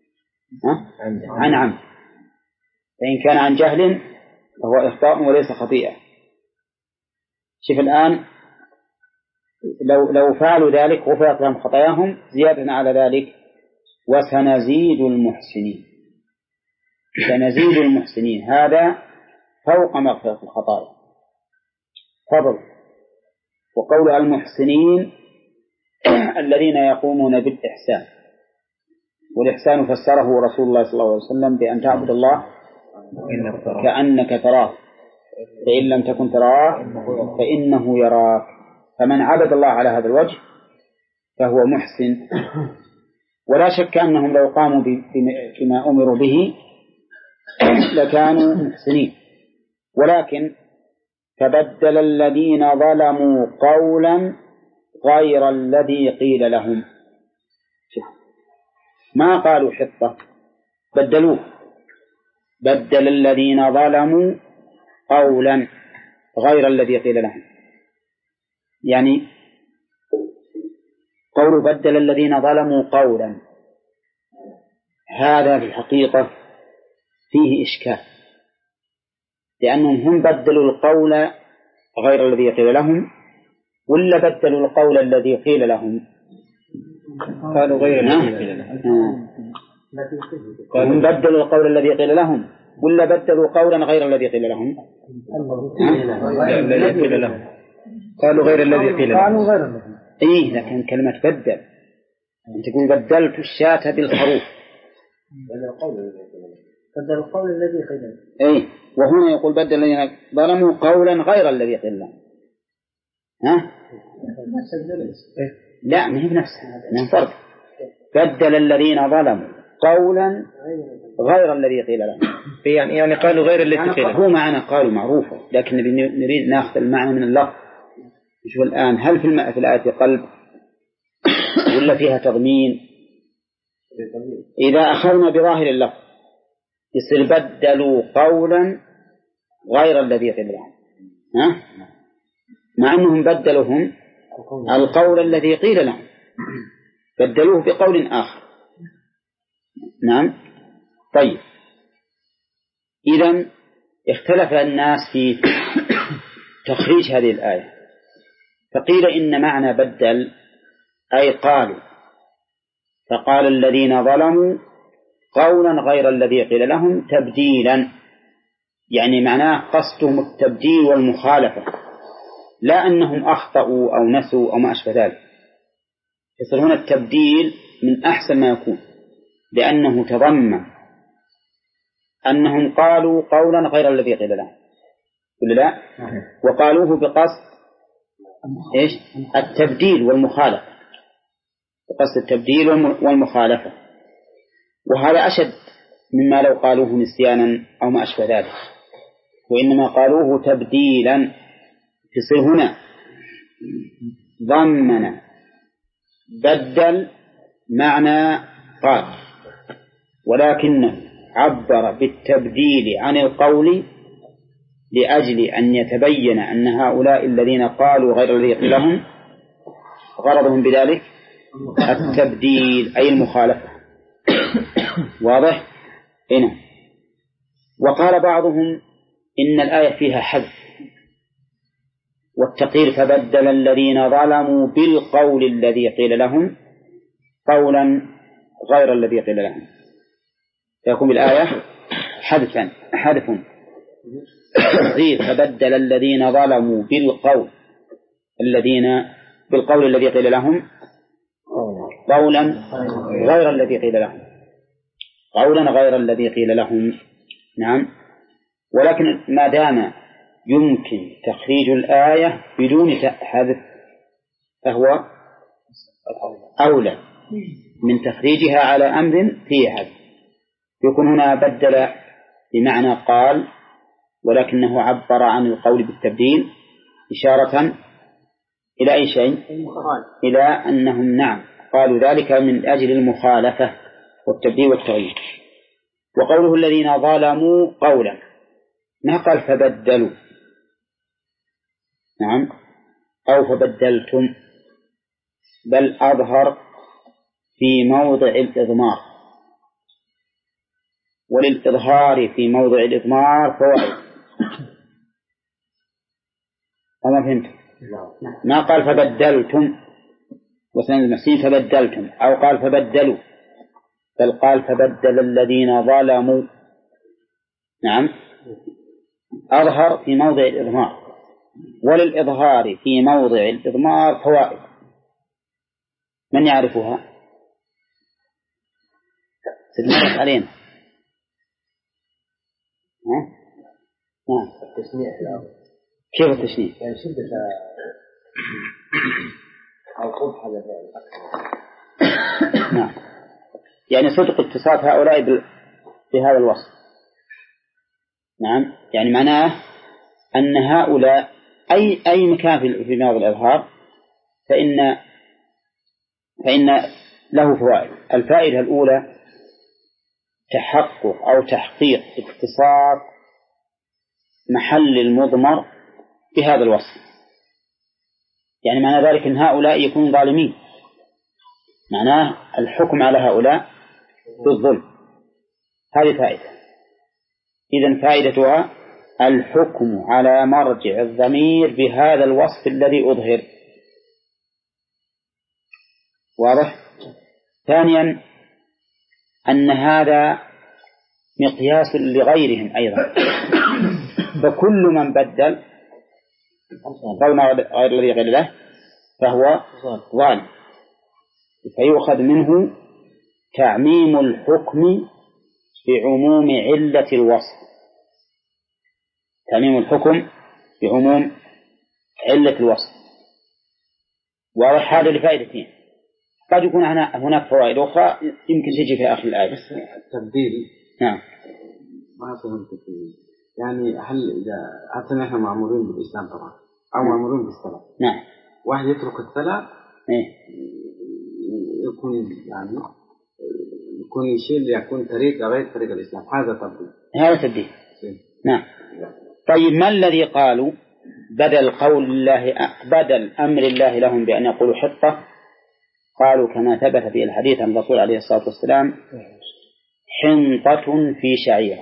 عن عمد، فإن كان عن جهل فهو إخطاء وليس خطيئة. شوف الآن لو لو فعلوا ذلك غفرت لهم خطاياهم، زيادة على ذلك وسنزيد المحسنين. سنزيد المحسنين هذا فوق مغفرة الخطايا فضل. وقول المحسنين الذين يقومون بالإحسان، والإحسان فسره رسول الله صلى الله عليه وسلم بأن تعبد الله كأنك تراه فإن لم تكن تراه فإنه يراك. فمن عبد الله على هذا الوجه فهو محسن. ولا شك أنهم لو قاموا بما أمروا به لكانوا محسنين، ولكن فبدل الذين ظلموا قولا غير الذي قيل لهم. ما قالوا حطة، بدلوه. بدل الذين ظلموا قولا غير الذي قيل لهم، يعني قول بدل الذين ظلموا قولا هذا في الحقيقة فيه إشكال، لأنهم هم بدلوا القول غير الذي قيل لهم ولا بدلوا القول الذي قيل لهم؟ قالوا غير الذي قيل لهم. هم بدلوا القول الذي قيل لهم ولا بدلوا قولا غير الذي قيل لهم؟ الذي قيل لهم. قالوا غير الذي قيل لهم. إيه، لكن كلمة بدل أنت تقول بدلت الشاة بالخروف، بدل القول الذي قيل لهم. إيه، وهنا يقول بدل الذين ظلموا قولا غير الذي قيل لهم. ها؟ لا، ما هي بنفسها، من فرق. بدل الذين ظلموا قولا غير الذي قيل لهم، يعني يعني قالوا غير الذي قيل لهم. هو معنا قالوا معروفة، لكن نريد ناخذ المعنى من اللفظ. شوف الآن، هل في الماء في الآية قلب ولا فيها تضمين؟ إذا أخذنا بظاهر اللفظ يصير بدلوا قولا غير الذي قيل لهم، ها؟ مع أنهم بدلوهم القول الذي قيل لهم، بدلوه بقول آخر. نعم. طيب، إذن اختلف الناس في تخريج هذه الآية، فقيل إن معنى بدل أي قالوا، فقال الذين ظلموا قولا غير الذي قيل لهم تبديلا، يعني معناه قصدهم التبديل والمخالفة، لا أنهم أخطأوا أو نسوا أو ما أشبه ذلك. يصير هنا التبديل من أحسن ما يكون، لأنه تضمن أنهم قالوا قولا غير الذي قيل لهم ولا لا؟ وقالوه بقصد إيش؟ التبديل والمخالفة، بقصد التبديل والمخالفة. وهذا أشد مما لو قالوه نسيانا أو ما أشبه ذلك، وإنما قالوه تبديلا. يصير هنا ضمن بدل معنى قال، ولكنه عبر بالتبديل عن القول لأجل أن يتبين أن هؤلاء الذين قالوا غير الذي قيل لهم غرضهم بذلك التبديل أي المخالفة. واضح؟ هنا. وقال بعضهم إن الآية فيها حذف والتقدير، فبدل الذين ظلموا بالقول الذي قيل لهم قولا غير الذي قيل لهم، فيكون بالآية حذفا حذف تقدير فبدل الذين ظلموا بالقول الذين بالقول الذي قيل لهم قولا غير الذي قيل لهم قولا غير الذي قيل لهم. نعم. ولكن ما دام يمكن تخريج الآية بدون حذف فهو أولى من تخريجها على أمر فيه حذف. يكون هنا بدل بمعنى قال، ولكنه عبر عن القول بالتبديل إشارة إلى أي شيء؟ إلى أنهم نعم قالوا ذلك من أجل المخالفة والتبديل والتغيير. وقوله الذين ظلموا قولا ما قال فبدلوا، نعم، أو فبدلتم، بل أظهر في موضع الإضمار، وللإظهار في موضع الإضمار فوائد. أما فهمت؟ ما قال فبدلتم وسند المحسين فبدلتم، أو قال فبدلوا، بل قال فبدل الذين ظلموا، نعم، أظهر في موضع الإضمار. وللإظهار في موضع الإضمار فوائد، من يعرفها؟ ستمرت علينا. ها؟ نعم. التشنيع كيف التشنيع؟ يعني شدة أو قبح هذا. نعم، يعني صدق اتصاف هؤلاء بهذا الوصف. نعم، يعني معناه أن هؤلاء أي أي مكان في موضع الإظهار فإن فإن له فوائد. الفائدة الأولى تحقق أو تحقيق اتصاف محل المضمر بهذا الوصف. يعني معنى ذلك أن هؤلاء يكونون ظالمين، معناه الحكم على هؤلاء بالظلم. هذه فائدة. إذن فائدتها الحكم على مرجع الضمير بهذا الوصف الذي أظهر. واضح؟ ثانيا أن هذا مقياس لغيرهم أيضا، فكل من بدل قولنا غير الذي غير له فهو ظالم، فيؤخذ منه تعميم الحكم بعموم علة الوصف، تعميم الحكم بعموم علة الوصف. وهذا لفائدتين. قد يكون هناك فوائد أخرى يمكن تجي في آخر الآية. التبديل نعم ما فهمت التبديل. يعني هل إذا أصلا إحنا مأمورين بالإسلام طبعا أو مأمورين بالصلاة، نعم، واحد يترك الصلاة إيه؟ يكون يعني يكون شيء يكون طريق غير طريق الإسلام، هذا تبديل. هذا تبديل. نعم. طيب ما الذي قالوا بدل قول الله بدل أمر الله لهم بأن يقولوا حطة؟ قالوا كما ثبت في الحديث عن الرسول عليه الصلاة والسلام حنطة في شعيرة،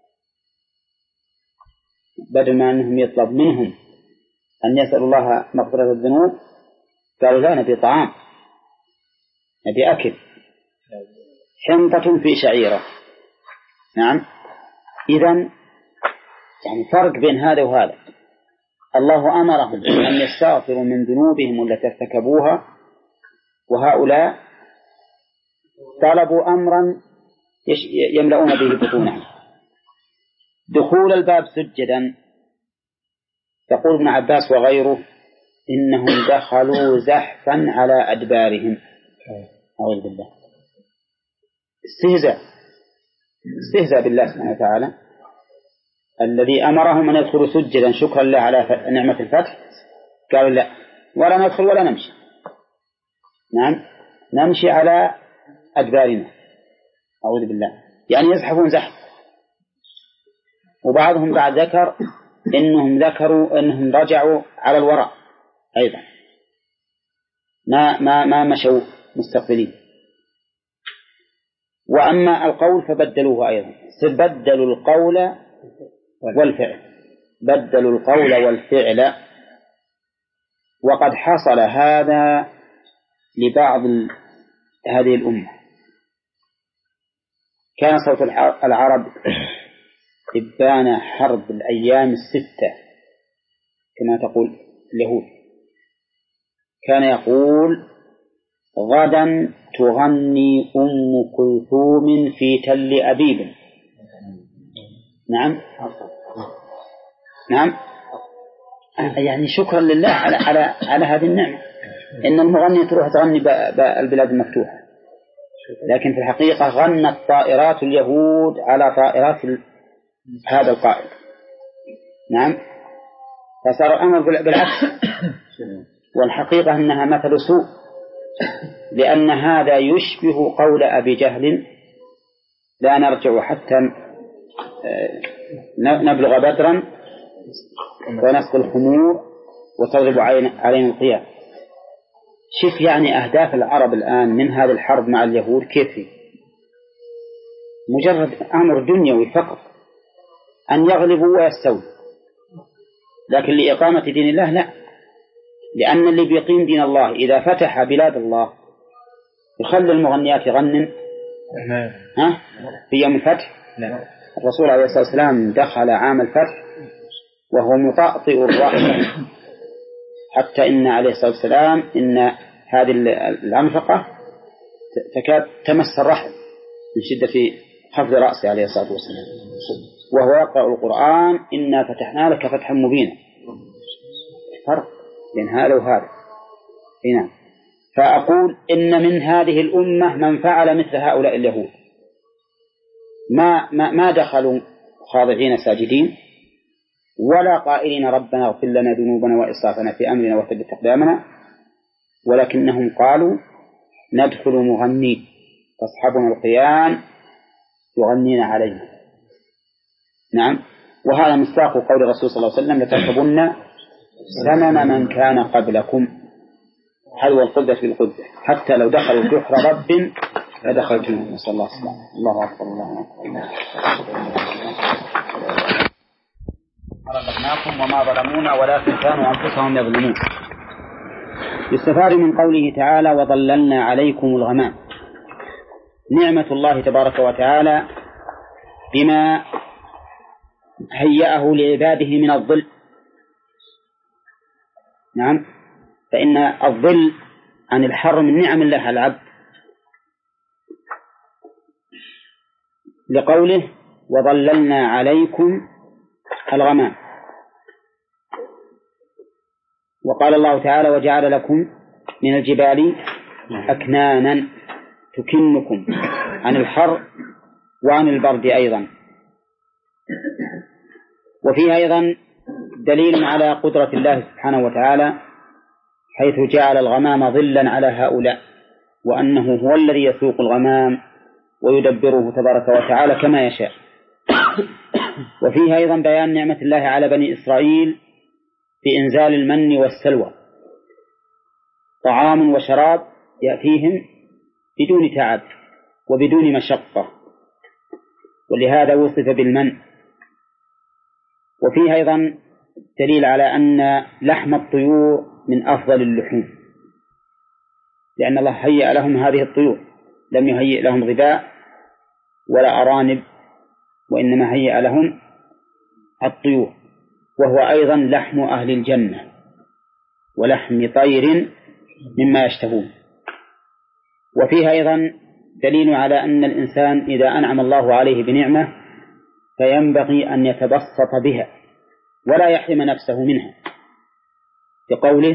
بدل ما أنهم يطلب منهم أن يسألوا الله مغفرة الذنوب قالوا لا نبي طعام نبي أكل. حنطة في شعيرة. نعم. إذن يعني فرق بين هذا وهذا. الله أمرهم أن يستغفروا من ذنوبهم التي ارتكبوها، وهؤلاء طلبوا أمرا يملؤون به بطونهم. دخول الباب سجدا، يقول ابن عباس وغيره إنهم دخلوا زحفا على أدبارهم. أعوذ بالله، استهزاء استهزاء بالله سبحانه وتعالى الذي أمرهم أن يدخلوا سجدا شكرا له على نعمة الفتح. قالوا لا، ولا ندخل ولا نمشي. نعم، نمشي على أدبارنا. أعوذ بالله، يعني يزحفون زحف. وبعضهم بعد ذكر إنهم ذكروا إنهم رجعوا على الوراء أيضا، ما ما ما مشوا مستقبلين. وأما القول فبدلوه أيضا، بدلوا القول والفعل، بدلوا القول والفعل. وقد حصل هذا لبعض هذه الأمة. كان صوت العرب إبان حرب الأيام الستة كما تقول اليهود، كان يقول غدا تغني أم كلثوم في تل أبيب. نعم، نعم، يعني شكرا لله على على على هذه النعمة. إن المغني تروح تغني بالبلاد المفتوحة، لكن في الحقيقة غنت طائرات اليهود على طائرات هذا القائد. نعم، فصار الأمر بالعكس. والحقيقة أنها مثل سوء، لأن هذا يشبه قول أبي جهل: لا نرجع حتى نبلغ بدرا ونسقي الخمور وتضرب علينا القيام. شوف يعني أهداف العرب الآن من هذه الحرب مع اليهود كيف هي؟ مجرد أمر دنيوي فقط، أن يغلبوا ويستولوا، لكن لإقامة دين الله لا. لأن اللي بيقيم دين الله إذا فتح بلاد الله يخلي المغنيات يغنن ها في يوم الفتح. الرسول عليه الصلاة والسلام دخل عام الفتح وهو مطأطئ الرأس، حتى إن عليه الصلاة والسلام إن هذه العنفقة تكاد تمس الرحم من شدة خفض رأسه عليه الصلاة والسلام، وهو يقرأ القرآن: إنا فتحنا لك فتحا مبينا. فرق بين هذا وهذا. هنا فأقول إن من هذه الأمة من فعل مثل هؤلاء اليهود، ما ما ما دخلوا خاضعين ساجدين ولا قائلين ربنا اغفر لنا ذنوبنا وإسرافنا في أمرنا وثبت أقدامنا، ولكنهم قالوا ندخل مغنين تصحبنا القيان يغنين علينا. نعم، وهذا مصداق قول الرسول صلى الله عليه وسلم: لتركبن سنن من كان قبلكم حلو القدة بالقدة حتى لو دخلوا جحر رب لدخلتم. نسأل الله السلامة. الله أكبر الله أكبر. رزقناكم وما ظلمونا ولكن كانوا أنفسهم يظلمون. يستفاد من قوله تعالى: وظللنا عليكم الغمام. نعمة الله تبارك وتعالى بما هيأه لعباده من الظل. نعم، فإن الظل عن الحر من نعم الله على العبد، لقوله: وظللنا عليكم الغمام. وقال الله تعالى: وجعل لكم من الجبال أكنانا تكنكم عن الحر وعن البرد أيضا. وفيه أيضا دليل على قدرة الله سبحانه وتعالى، حيث جعل الغمام ظلا على هؤلاء، وأنه هو الذي يسوق الغمام ويدبره تبارك وتعالى كما يشاء. وفيه أيضا بيان نعمة الله على بني إسرائيل بإنزال المن والسلوى، طعام وشراب يأتيهم بدون تعب وبدون مشقة، ولهذا وصف بالمن. وفيه أيضا دليل على أن لحم الطيور من أفضل اللحوم، لأن الله هيأ لهم هذه الطيور، لم يهيئ لهم غذاء ولا أرانب، وإنما هيأ لهم الطيور، وهو أيضا لحم أهل الجنة ولحم طير مما يشتهون. وفيه أيضا دليل على أن الإنسان إذا أنعم الله عليه بنعمة فينبغي أن يتبسط بها ولا يحرم نفسه منها، بقوله: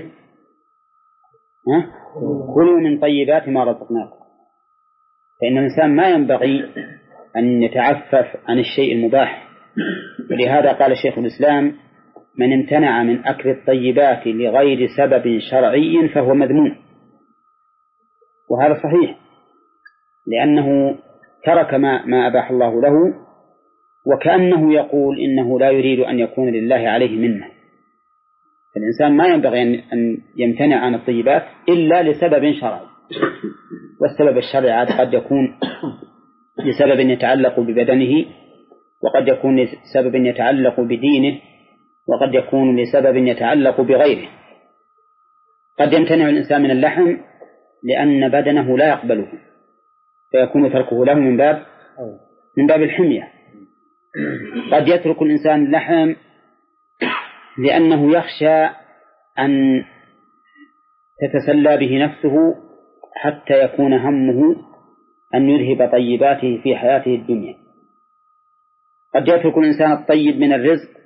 كلوا من طيبات ما رزقناكم. فإن الإنسان ما ينبغي أن يتعفف عن الشيء المباح، ولهذا قال شيخ الإسلام: من امتنع من أكل الطيبات لغير سبب شرعي فهو مذموم. وهذا صحيح، لأنه ترك ما, ما أباح الله له، وكأنه يقول إنه لا يريد أن يكون لله عليه منه. الإنسان ما ينبغي أن يمتنع عن الطيبات إلا لسبب شرعي، والسبب الشرعي قد يكون لسبب يتعلق ببدنه، وقد يكون لسبب يتعلق بدينه، وقد يكون لسبب يتعلق بغيره. قد يمتنع الإنسان من اللحم لأن بدنه لا يقبله، فيكون تركه له من باب من باب الحمية. قد يترك الإنسان اللحم لأنه يخشى أن تتسلى به نفسه حتى يكون همه أن يذهب طيباته في حياته الدنيا. قد يترك الإنسان الطيب من الرزق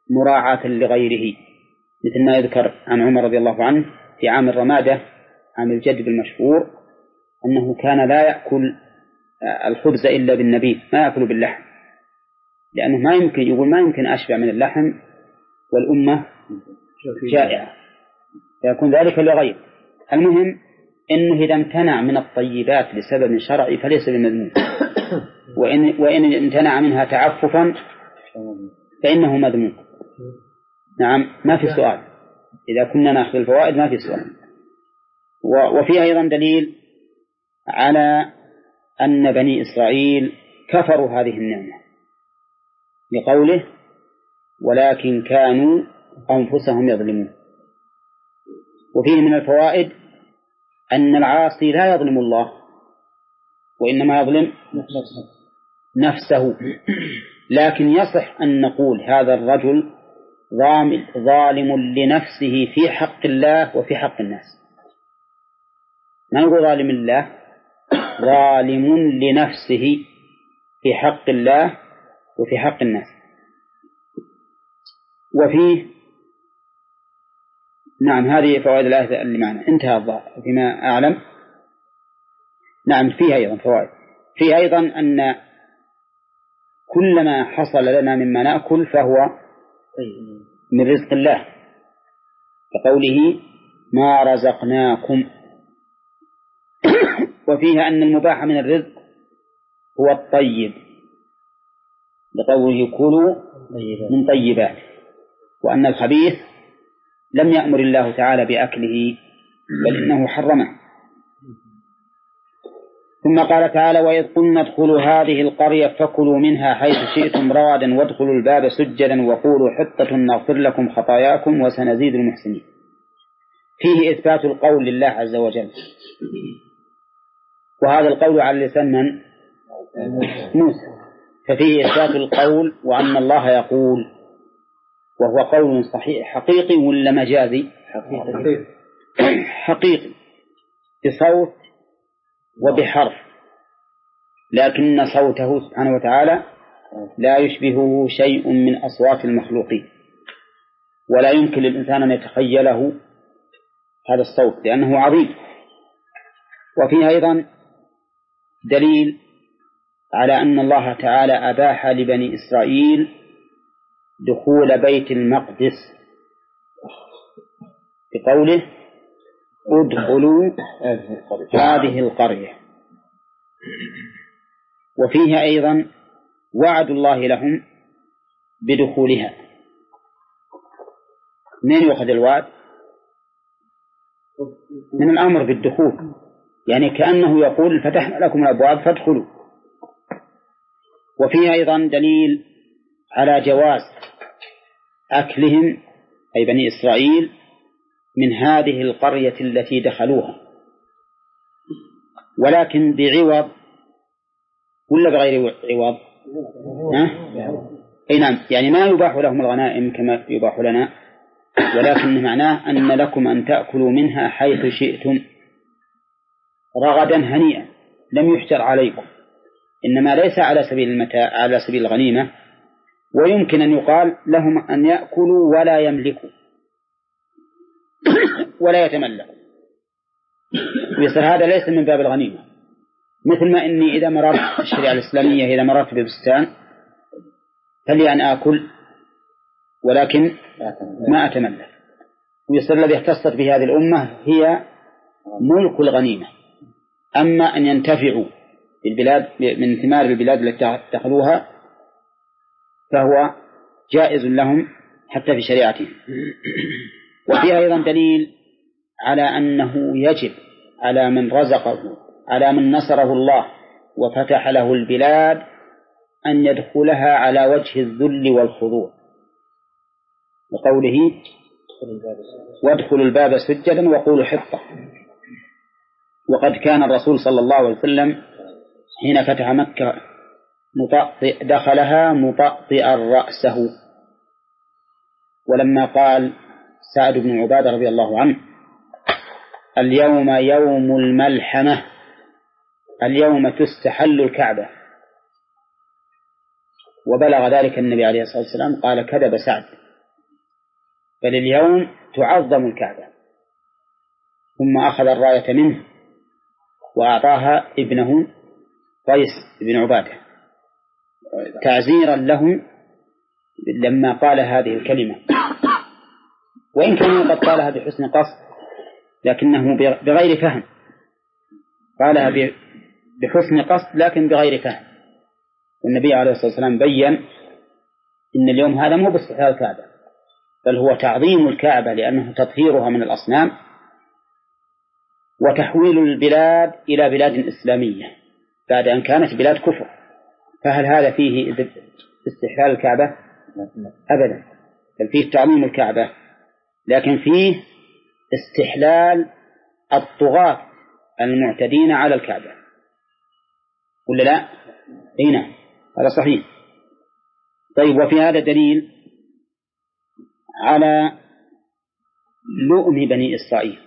مراعاة لغيره، مثل ما يذكر عن عمر رضي الله عنه في عام الرمادة، عام الجدب المشهور، أنه كان لا يأكل الخبز إلا بالنبيذ، ما يأكل باللحم، لأنه ما يمكن، يقول ما يمكن أشبع من اللحم والأمة جائعة، فيكون ذلك لغير. المهم إنه إذا امتنع من الطيبات لسبب شرعي فليس بمذموم، وإن, وإن امتنع منها تعففا فإنه مذموم. نعم، ما في سؤال، إذا كنا نأخذ الفوائد ما في سؤال. وفي أيضا دليل على أن بني إسرائيل كفروا هذه النعمة لقوله ولكن كانوا أنفسهم يظلمون. وفيه من الفوائد أن العاصي لا يظلم الله وإنما يظلم نفسه، لكن يصح أن نقول هذا الرجل ظالم لنفسه في حق الله وفي حق الناس، ما نقول ظالم الله، ظالم لنفسه في حق الله وفي حق الناس. وفيه نعم هذه فوائد الآية اللي معنا، انتهى الظاهر فيما أعلم. نعم فيها أيضا فوائد، فيها أيضا أن كلما حصل لنا مما نأكل فهو من رزق الله، كقوله ما رزقناكم. وفيها أن المباح من الرزق هو الطيب، لقوله كلوا من طيبات، وأن الخبيث لم يأمر الله تعالى بأكله بل إنه حرمه. ثم قال تعالى وإذ قلنا ادخلوا هذه القرية فكلوا منها حيث شئتم رغدا وادخلوا الباب سجدا وقولوا حطة نغفر لكم خطاياكم وسنزيد المحسنين. فيه إثبات القول لله عز وجل، وهذا القول على لسان من؟ موسى، ففيه إثبات القول وأن الله يقول، وهو قول صحيح حقيقي ولا مجازي؟ حقيقي, حقيقي بصوت وبحرف، لكن صوته سبحانه وتعالى لا يشبهه شيء من أصوات المخلوقين، ولا يمكن للإنسان أن يتخيله هذا الصوت لأنه عظيم. وفيه أيضا دليل على أن الله تعالى أباح لبني إسرائيل دخول بيت المقدس بقوله ادخلوا هذه القرية. وفيه أيضا وعد الله لهم بدخولها. من يأخذ الوعد؟ من الأمر بالدخول، يعني كأنه يقول فتحنا لكم الأبواب فادخلوا. وفيه أيضا دليل على جواز أكلهم أي بني إسرائيل من هذه القرية التي دخلوها، ولكن بعوض ولا بغير عوض؟ أي نعم، يعني ما يباح لهم الغنائم كما يباح لنا، ولكن معناه أن لكم أن تأكلوا منها حيث شئتم رغدا هنيئا لم يحجر عليكم، إنما ليس على سبيل المتاع، على سبيل الغنيمة. ويمكن أن يقال لهم أن يأكلوا ولا يملكوا ولا يتملكوا، ويصير هذا ليس من باب الغنيمة، مثل ما إني إذا مررت الشريعة الإسلامية إذا مررت ببستان فلي أن آكل ولكن ما أتملك، ويصير الذي اختصت به هذه الأمة هي ملك الغنيمة. أما أن ينتفعوا بالبلاد من ثمار البلاد التي دخلوها فهو جائز لهم حتى في شريعتهم. وفي أيضا دليل على أنه يجب على من رزقه، على من نصره الله وفتح له البلاد أن يدخلها على وجه الذل والخضوع، وقوله وادخلوا الباب سجدا وقولوا حطة. وقد كان الرسول صلى الله عليه وسلم حين فتح مكة مطأطئ دخلها مطأطئا رأسه، ولما قال سعد بن عبادة رضي الله عنه اليوم يوم الملحمة، اليوم تستحل الكعبة، وبلغ ذلك النبي عليه الصلاة والسلام قال كذب سعد بل اليوم تعظم الكعبة. ثم أخذ الراية منه وأعطاها ابنه قيس بن عبادة تعزيرا له لما قال هذه الكلمة، وإن كان قد قالها بحسن قصد لكنه بغير فهم، قالها بحسن قصد لكن بغير فهم. والنبي عليه الصلاة والسلام بيّن إن اليوم هذا مو باستحلال الكعبة، بل هو تعظيم الكعبة لأنه تطهيرها من الأصنام وتحويل البلاد إلى بلاد إسلامية بعد أن كانت بلاد كفر. فهل هذا فيه استحلال الكعبة؟ أبدا، بل فيه تعظيم الكعبة، لكن فيه استحلال الطغاة المعتدين على الكعبة، ولا لا؟ هنا هذا صحيح. طيب، وفي هذا دليل على لؤم بني إسرائيل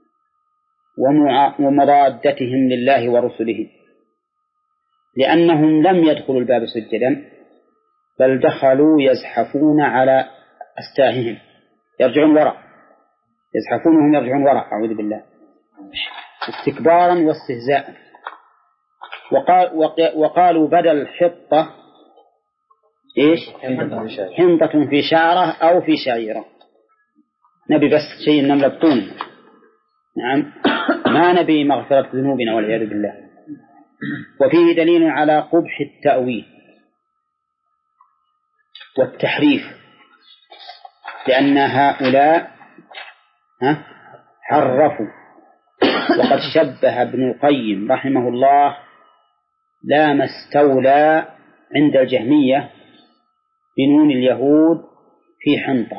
ومضادتهم لله ورسله، لأنهم لم يدخلوا الباب سجدا بل دخلوا يزحفون على أستاههم، يرجعون وراء، يزحفونهم يرجعون وراء، أعوذ بالله، استكبارا واستهزاء. وقال وقالوا بدل الحطة إيش؟ حنطة في شعرة أو في شعيرة، نبي بس شيء نملى بطون. نعم، ما نبي مغفرة ذنوبنا والعياذ بالله. وفيه دليل على قبح التأويل والتحريف، لأن هؤلاء حرفوا. وقد شبه ابن القيم رحمه الله لا ما استولى عند الجهمية بنون اليهود في حنطة.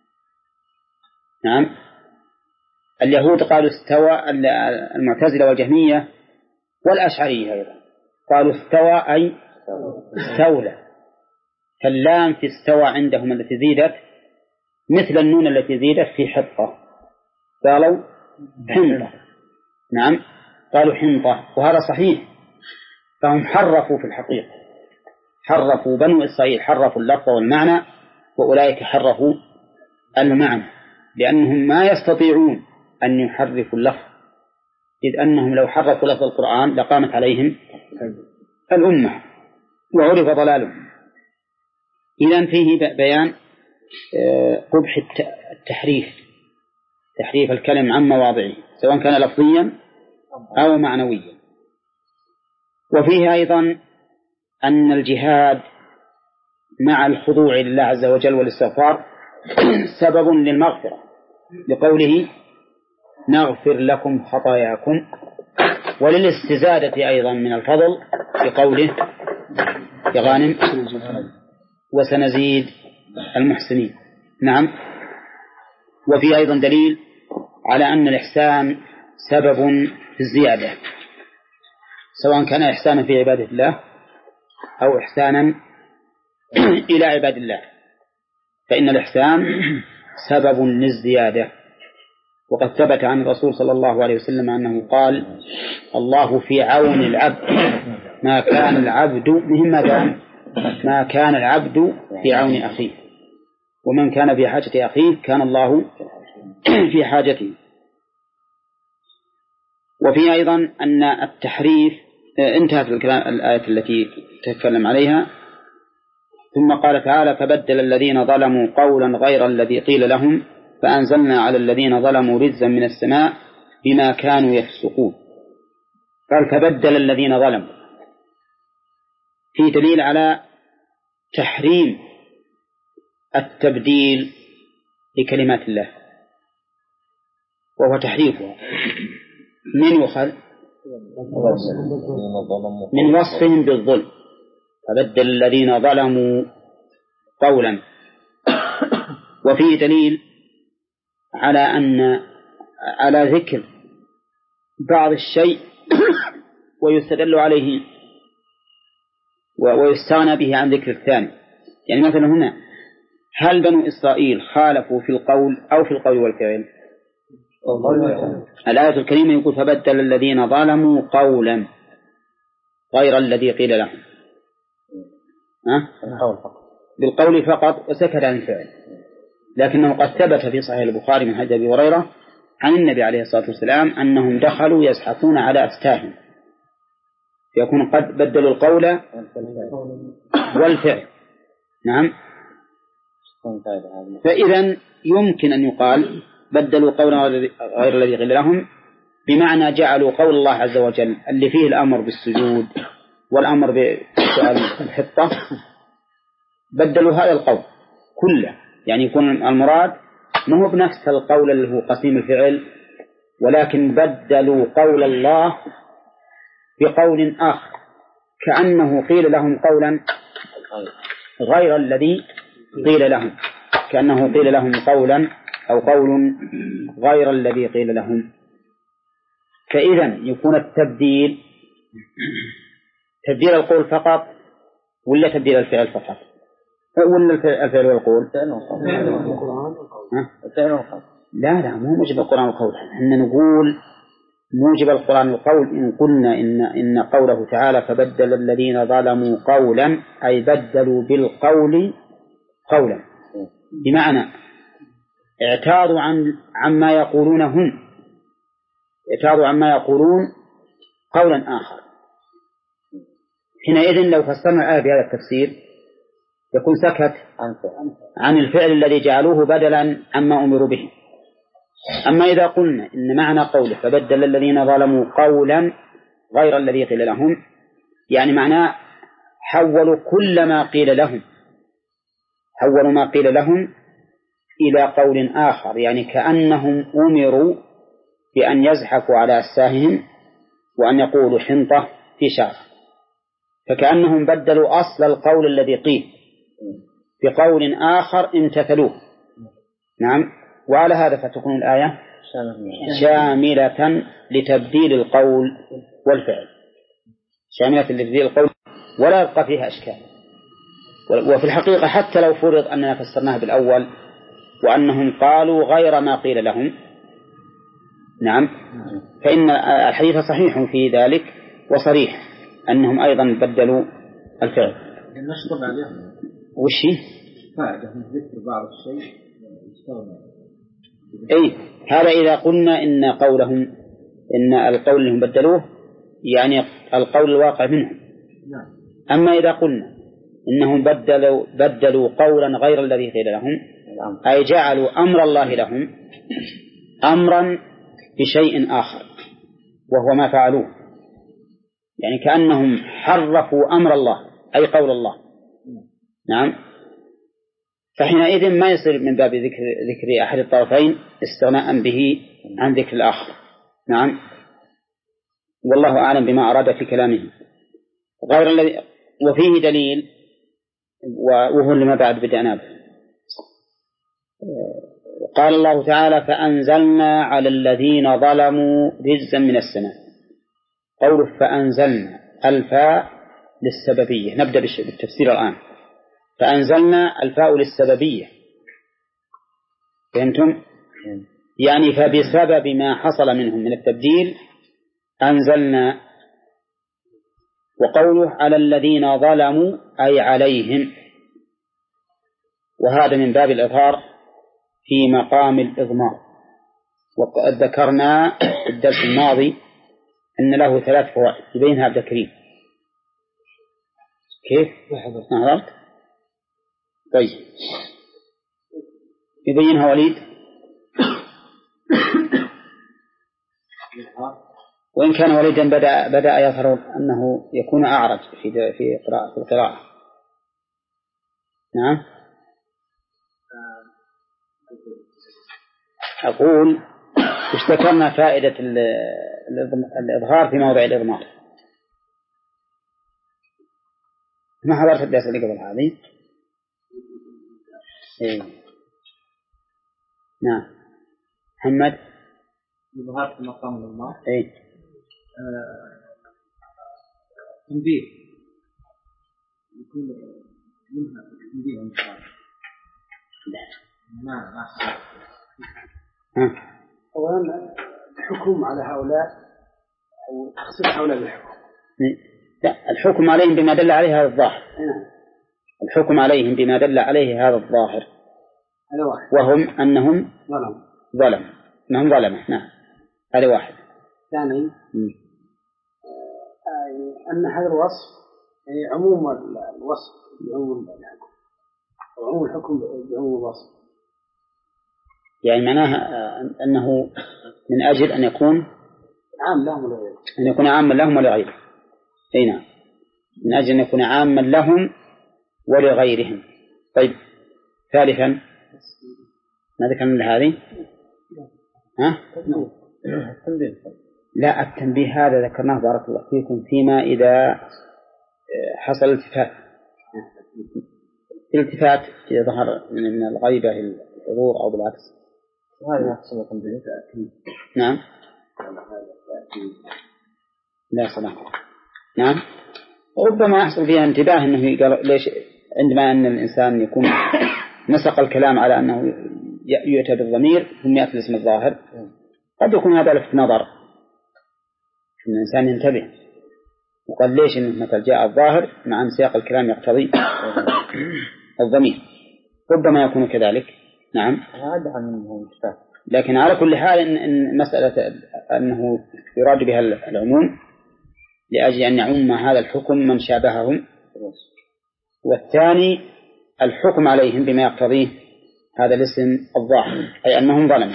نعم، اليهود قالوا استوى، المعتزلة والجهمية والأشعرية أيضا قالوا استوى أي استولى، فاللام في استوى عندهم التي زيدت مثل النون التي زيدت في حطة، قالوا حنطة. نعم، قالوا حنطة، وهذا صحيح. فهم حرفوا في الحقيقة، حرفوا بنو إسرائيل، حرفوا اللفظ والمعنى، وأولئك حرفوا المعنى، لأنهم ما يستطيعون أن يحرفوا اللفظ، إذ أنهم لو حرفوا لفظ القرآن لقامت عليهم الأمة وعرف ضلالهم. إذن فيه بيان قبح التحريف، تحريف الكلم عن مواضعه سواء كان لفظيا أو معنويا. وفيه أيضا أن الجهاد مع الخضوع لله عز وجل والاستغفار سبب للمغفرة، لقوله نغفر لكم خطاياكم، وللاستزادة أيضا من الفضل بقوله يا غانم وسنزيد المحسنين. نعم. وفي أيضا دليل على أن الإحسان سبب في الزيادة، سواء كان إحسانا في عبادة الله أو إحسانا إلى عباد الله، فإن الإحسان سبب للزيادة. وقد ثبت عن الرسول صلى الله عليه وسلم أنه قال الله في عون العبد ما كان العبد مهما كان ما كان العبد في عون أخيه، ومن كان في حاجة أخيه كان الله في حاجته. وفي أيضا أن التحريف انتهت الآية التي تتكلم عليها، ثم قال تعالى فبدل الذين ظلموا قولا غير الذي قيل لهم فأنزلنا على الذين ظلموا رجزا من السماء بما كانوا يفسقون. قال فبدل الذين ظلموا، في دليل على تحريم التبديل لكلمات الله، وهو تحريفها من يؤخذ من وصفهم بالظلم، فبدل الذين ظلموا قولا. وفيه دليل على أن على ذكر بعض الشيء ويستدل عليه ويستغنى به عن ذكر الثاني. يعني مثلا هنا هل بنو إسرائيل خالفوا في القول أو في القول والفعل؟ الآية الكريمة يقول فبدل الذين ظلموا قولا غير الذي قيل لهم، ها؟ بالقول فقط وسكت عن الفعل. لكنه قد ثبت في صحيح البخاري من حديث أبي هريرة عن النبي عليه الصلاة والسلام أنهم دخلوا يزحفون على أستاهم، يكون قد بدلوا القول والفعل. نعم. فإذا يمكن أن يقال بدلوا قولا غير الذي قيل لهم، بمعنى جعلوا قول الله عز وجل اللي فيه الأمر بالسجود والأمر بسؤال الحطة، بدلوا هذا القول كله، يعني يكون المراد ما هو بنفس القول اللي هو قسيم الفعل، ولكن بدلوا قول الله بقول آخر، كأنه قيل لهم قولا غير الذي قيل لهم، كأنه قيل لهم قولا أو قول غير الذي قيل لهم. فإذا يكون التبديل تبديل القول فقط ولا تبديل الفعل فقط، ولا الفعل والقول؟ لا لا مو موجب القرآن والقول. احنا نقول موجب القرآن والقول إن قلنا إن إن قوله تعالى فبدل الذين ظلموا قولا، أي بدلوا بالقول قولا، بمعنى اعتاضوا عن عما يقولون هم، اعتاضوا عما يقولون قولا آخر. حينئذ لو فسرنا الآية بهذا التفسير يكون سكت عن الفعل الذي جعلوه بدلا عما أمروا به. أما إذا قلنا إن معنى قوله فبدل الذين ظلموا قولا غير الذي قيل لهم، يعني معناه حولوا كل ما قيل لهم، حولوا ما قيل لهم إلى قول آخر، يعني كأنهم أمروا بأن يزحفوا على أساههم وأن يقولوا حنطة في شعر، فكأنهم بدلوا أصل القول الذي قيل بقول آخر امتثلوه. نعم. وعلى هذا فتكون الآية شاملة لتبديل القول والفعل، شاملة لتبديل القول ولا يبقى فيها أشكال. وفي الحقيقة حتى لو فرض أننا فسرناها بالأول وأنهم قالوا غير ما قيل لهم، نعم، فإن الحديث صحيح في ذلك وصريح أنهم أيضا بدلوا الفعل. نشطب عليهم وشي فائدة من ذكر بعض الشيء يستغنى. أي هذا إذا قلنا إن قولهم إن القول اللي هم بدلوه يعني القول الواقع منهم. أما إذا قلنا إنهم بدلوا بدلوا قولا غير الذي قيل لهم، أي جعلوا أمر الله لهم أمرا بشيء آخر وهو ما فعلوه، يعني كأنهم حرفوا أمر الله أي قول الله. نعم. فحينئذ ما يصير من باب ذكر ذكر أحد الطرفين استغناء به عن ذكر الآخر. نعم. والله أعلم بما أراد في كلامه غير الذي. وفيه دليل وهو لما بعد بدأنا به. قال الله تعالى فأنزلنا على الذين ظلموا رجزا من السماء. قوله فأنزلنا الفاء للسببية. نبدأ بالتفسير الآن. فأنزلنا الفاء للسببية، فهمتم؟ يعني فبسبب ما حصل منهم من التبديل أنزلنا. وقوله على الذين ظلموا أي عليهم، وهذا من باب الإظهار في مقام الإضمار. وقد ذكرنا في الدرس الماضي أن له ثلاث فوائد يبينها عبد الكريم. كيف؟ نعرفت؟ طيب يبينها وليد. وإن كان وليدا بدأ بدأ يظهر أنه يكون أعرج في في قراءة في القراءة. نعم. أقول اشتكرنا فائدة الإظهار في موضع الإضمار. ما حضرت الدرس اللي قبل هذه؟ إيه. نعم. محمد. إظهار في مقام الإضمار. إيه. تنبيه يكون منها تنبيه وانتظار. ما ما أولا الحكم على هؤلاء أو تخصيص هؤلاء بالحكم. لا، الحكم عليهم بما دل عليه هذا الظاهر. الحكم عليهم بما دل عليه هذا الظاهر. وهم أنهم ظلم ظلم أنهم ظلمة. نعم هذا واحد. ثاني أن هذا الوصف يعني عموم الوصف بعموم الحكم وعموم الحكم بعموم الوصف، يعني معناها أنه من أجل أن يكون عام لهم ولغيرهم، أن يكون عاما لهم ولغيرهم. أي نعم، من أجل أن يكون عاما لهم ولغيرهم. طيب ثالثا ما ذكرنا هذه؟ ها؟ لا، التنبيه هذا ذكرناه بارك الله فيكم فيما إذا حصل التفات. الالتفات إذا ظهر من الغيبة الحضور أو بالعكس. هذا يحصل تنبيه. نعم. لا صلاة. نعم. ربما يحصل فيها انتباه أنه قال ليش عندما أن الإنسان يكون نسق الكلام على أنه يؤتى بالضمير ثم يأتي الاسم الظاهر، قد يكون هذا لفت نظر أن الإنسان ينتبه وقال ليش إن مثل جاء الظاهر مع أن سياق الكلام يقتضي الضمير، ربما يكون كذلك. نعم. لكن على كل حال إن, إن مسألة أنه يراد بها العموم لأجل أن يعم هذا الحكم من شابههم، والثاني الحكم عليهم بما يقتضيه هذا الاسم الظاهر أي أنهم ظلموا.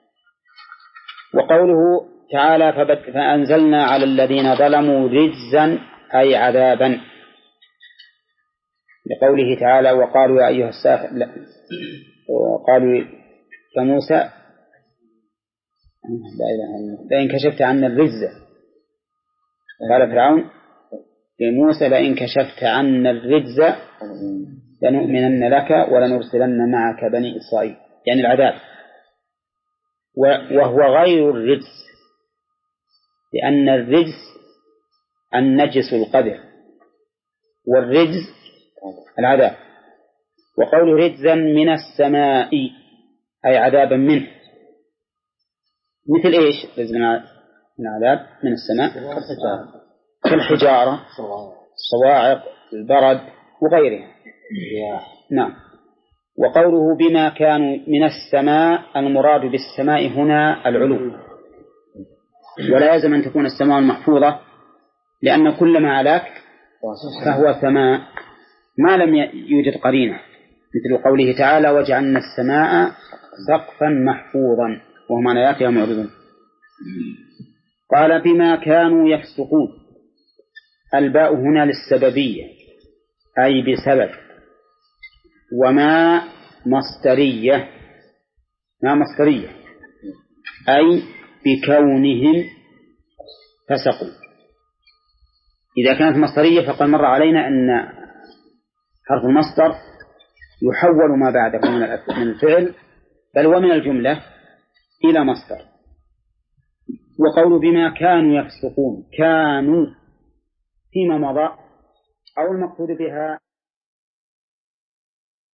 وقوله تعالى فأنزلنا على الذين ظلموا رجزا أي عذابا، لقوله تعالى وقالوا يا أيها الساحر لا وقالوا يا موسى لا إله إلا الله لئن كشفت عنا الرجز، قال فرعون لموسى لئن كشفت عنا الرجز لنؤمنن لك ولنرسلن معك بني إسرائيل، يعني العذاب. وهو غير الرجز، لأن الرجز النجس القذر والرجز العذاب. وقول رجزا من السماء أي عذابا منه، مثل إيش رجز من العذاب من السماء؟ كالحجارة الصواعق البرد وغيرها. نعم. وقوله بما كانوا من السماء المراد بالسماء هنا العلو، ولا يلزم أن تكون السماء محفوظة، لأن كل ما علاك فهو سماء ما لم يوجد قرينة، مثل قوله تعالى وجعلنا السماء سقفا محفوظا وهم عن آياتها معرضون. قال بما كانوا يفسقون، الباء هنا للسببية أي بسبب، وما مصدرية ما مصدرية أي بكونهم فسقوا. إذا كانت مصدرية فقد مر علينا أن حرف المصدر يحول ما بعده من الفعل بل ومن الجملة إلى مصدر. وقول بما كانوا يفسقون، كانوا فيما مضى أو المقصود بها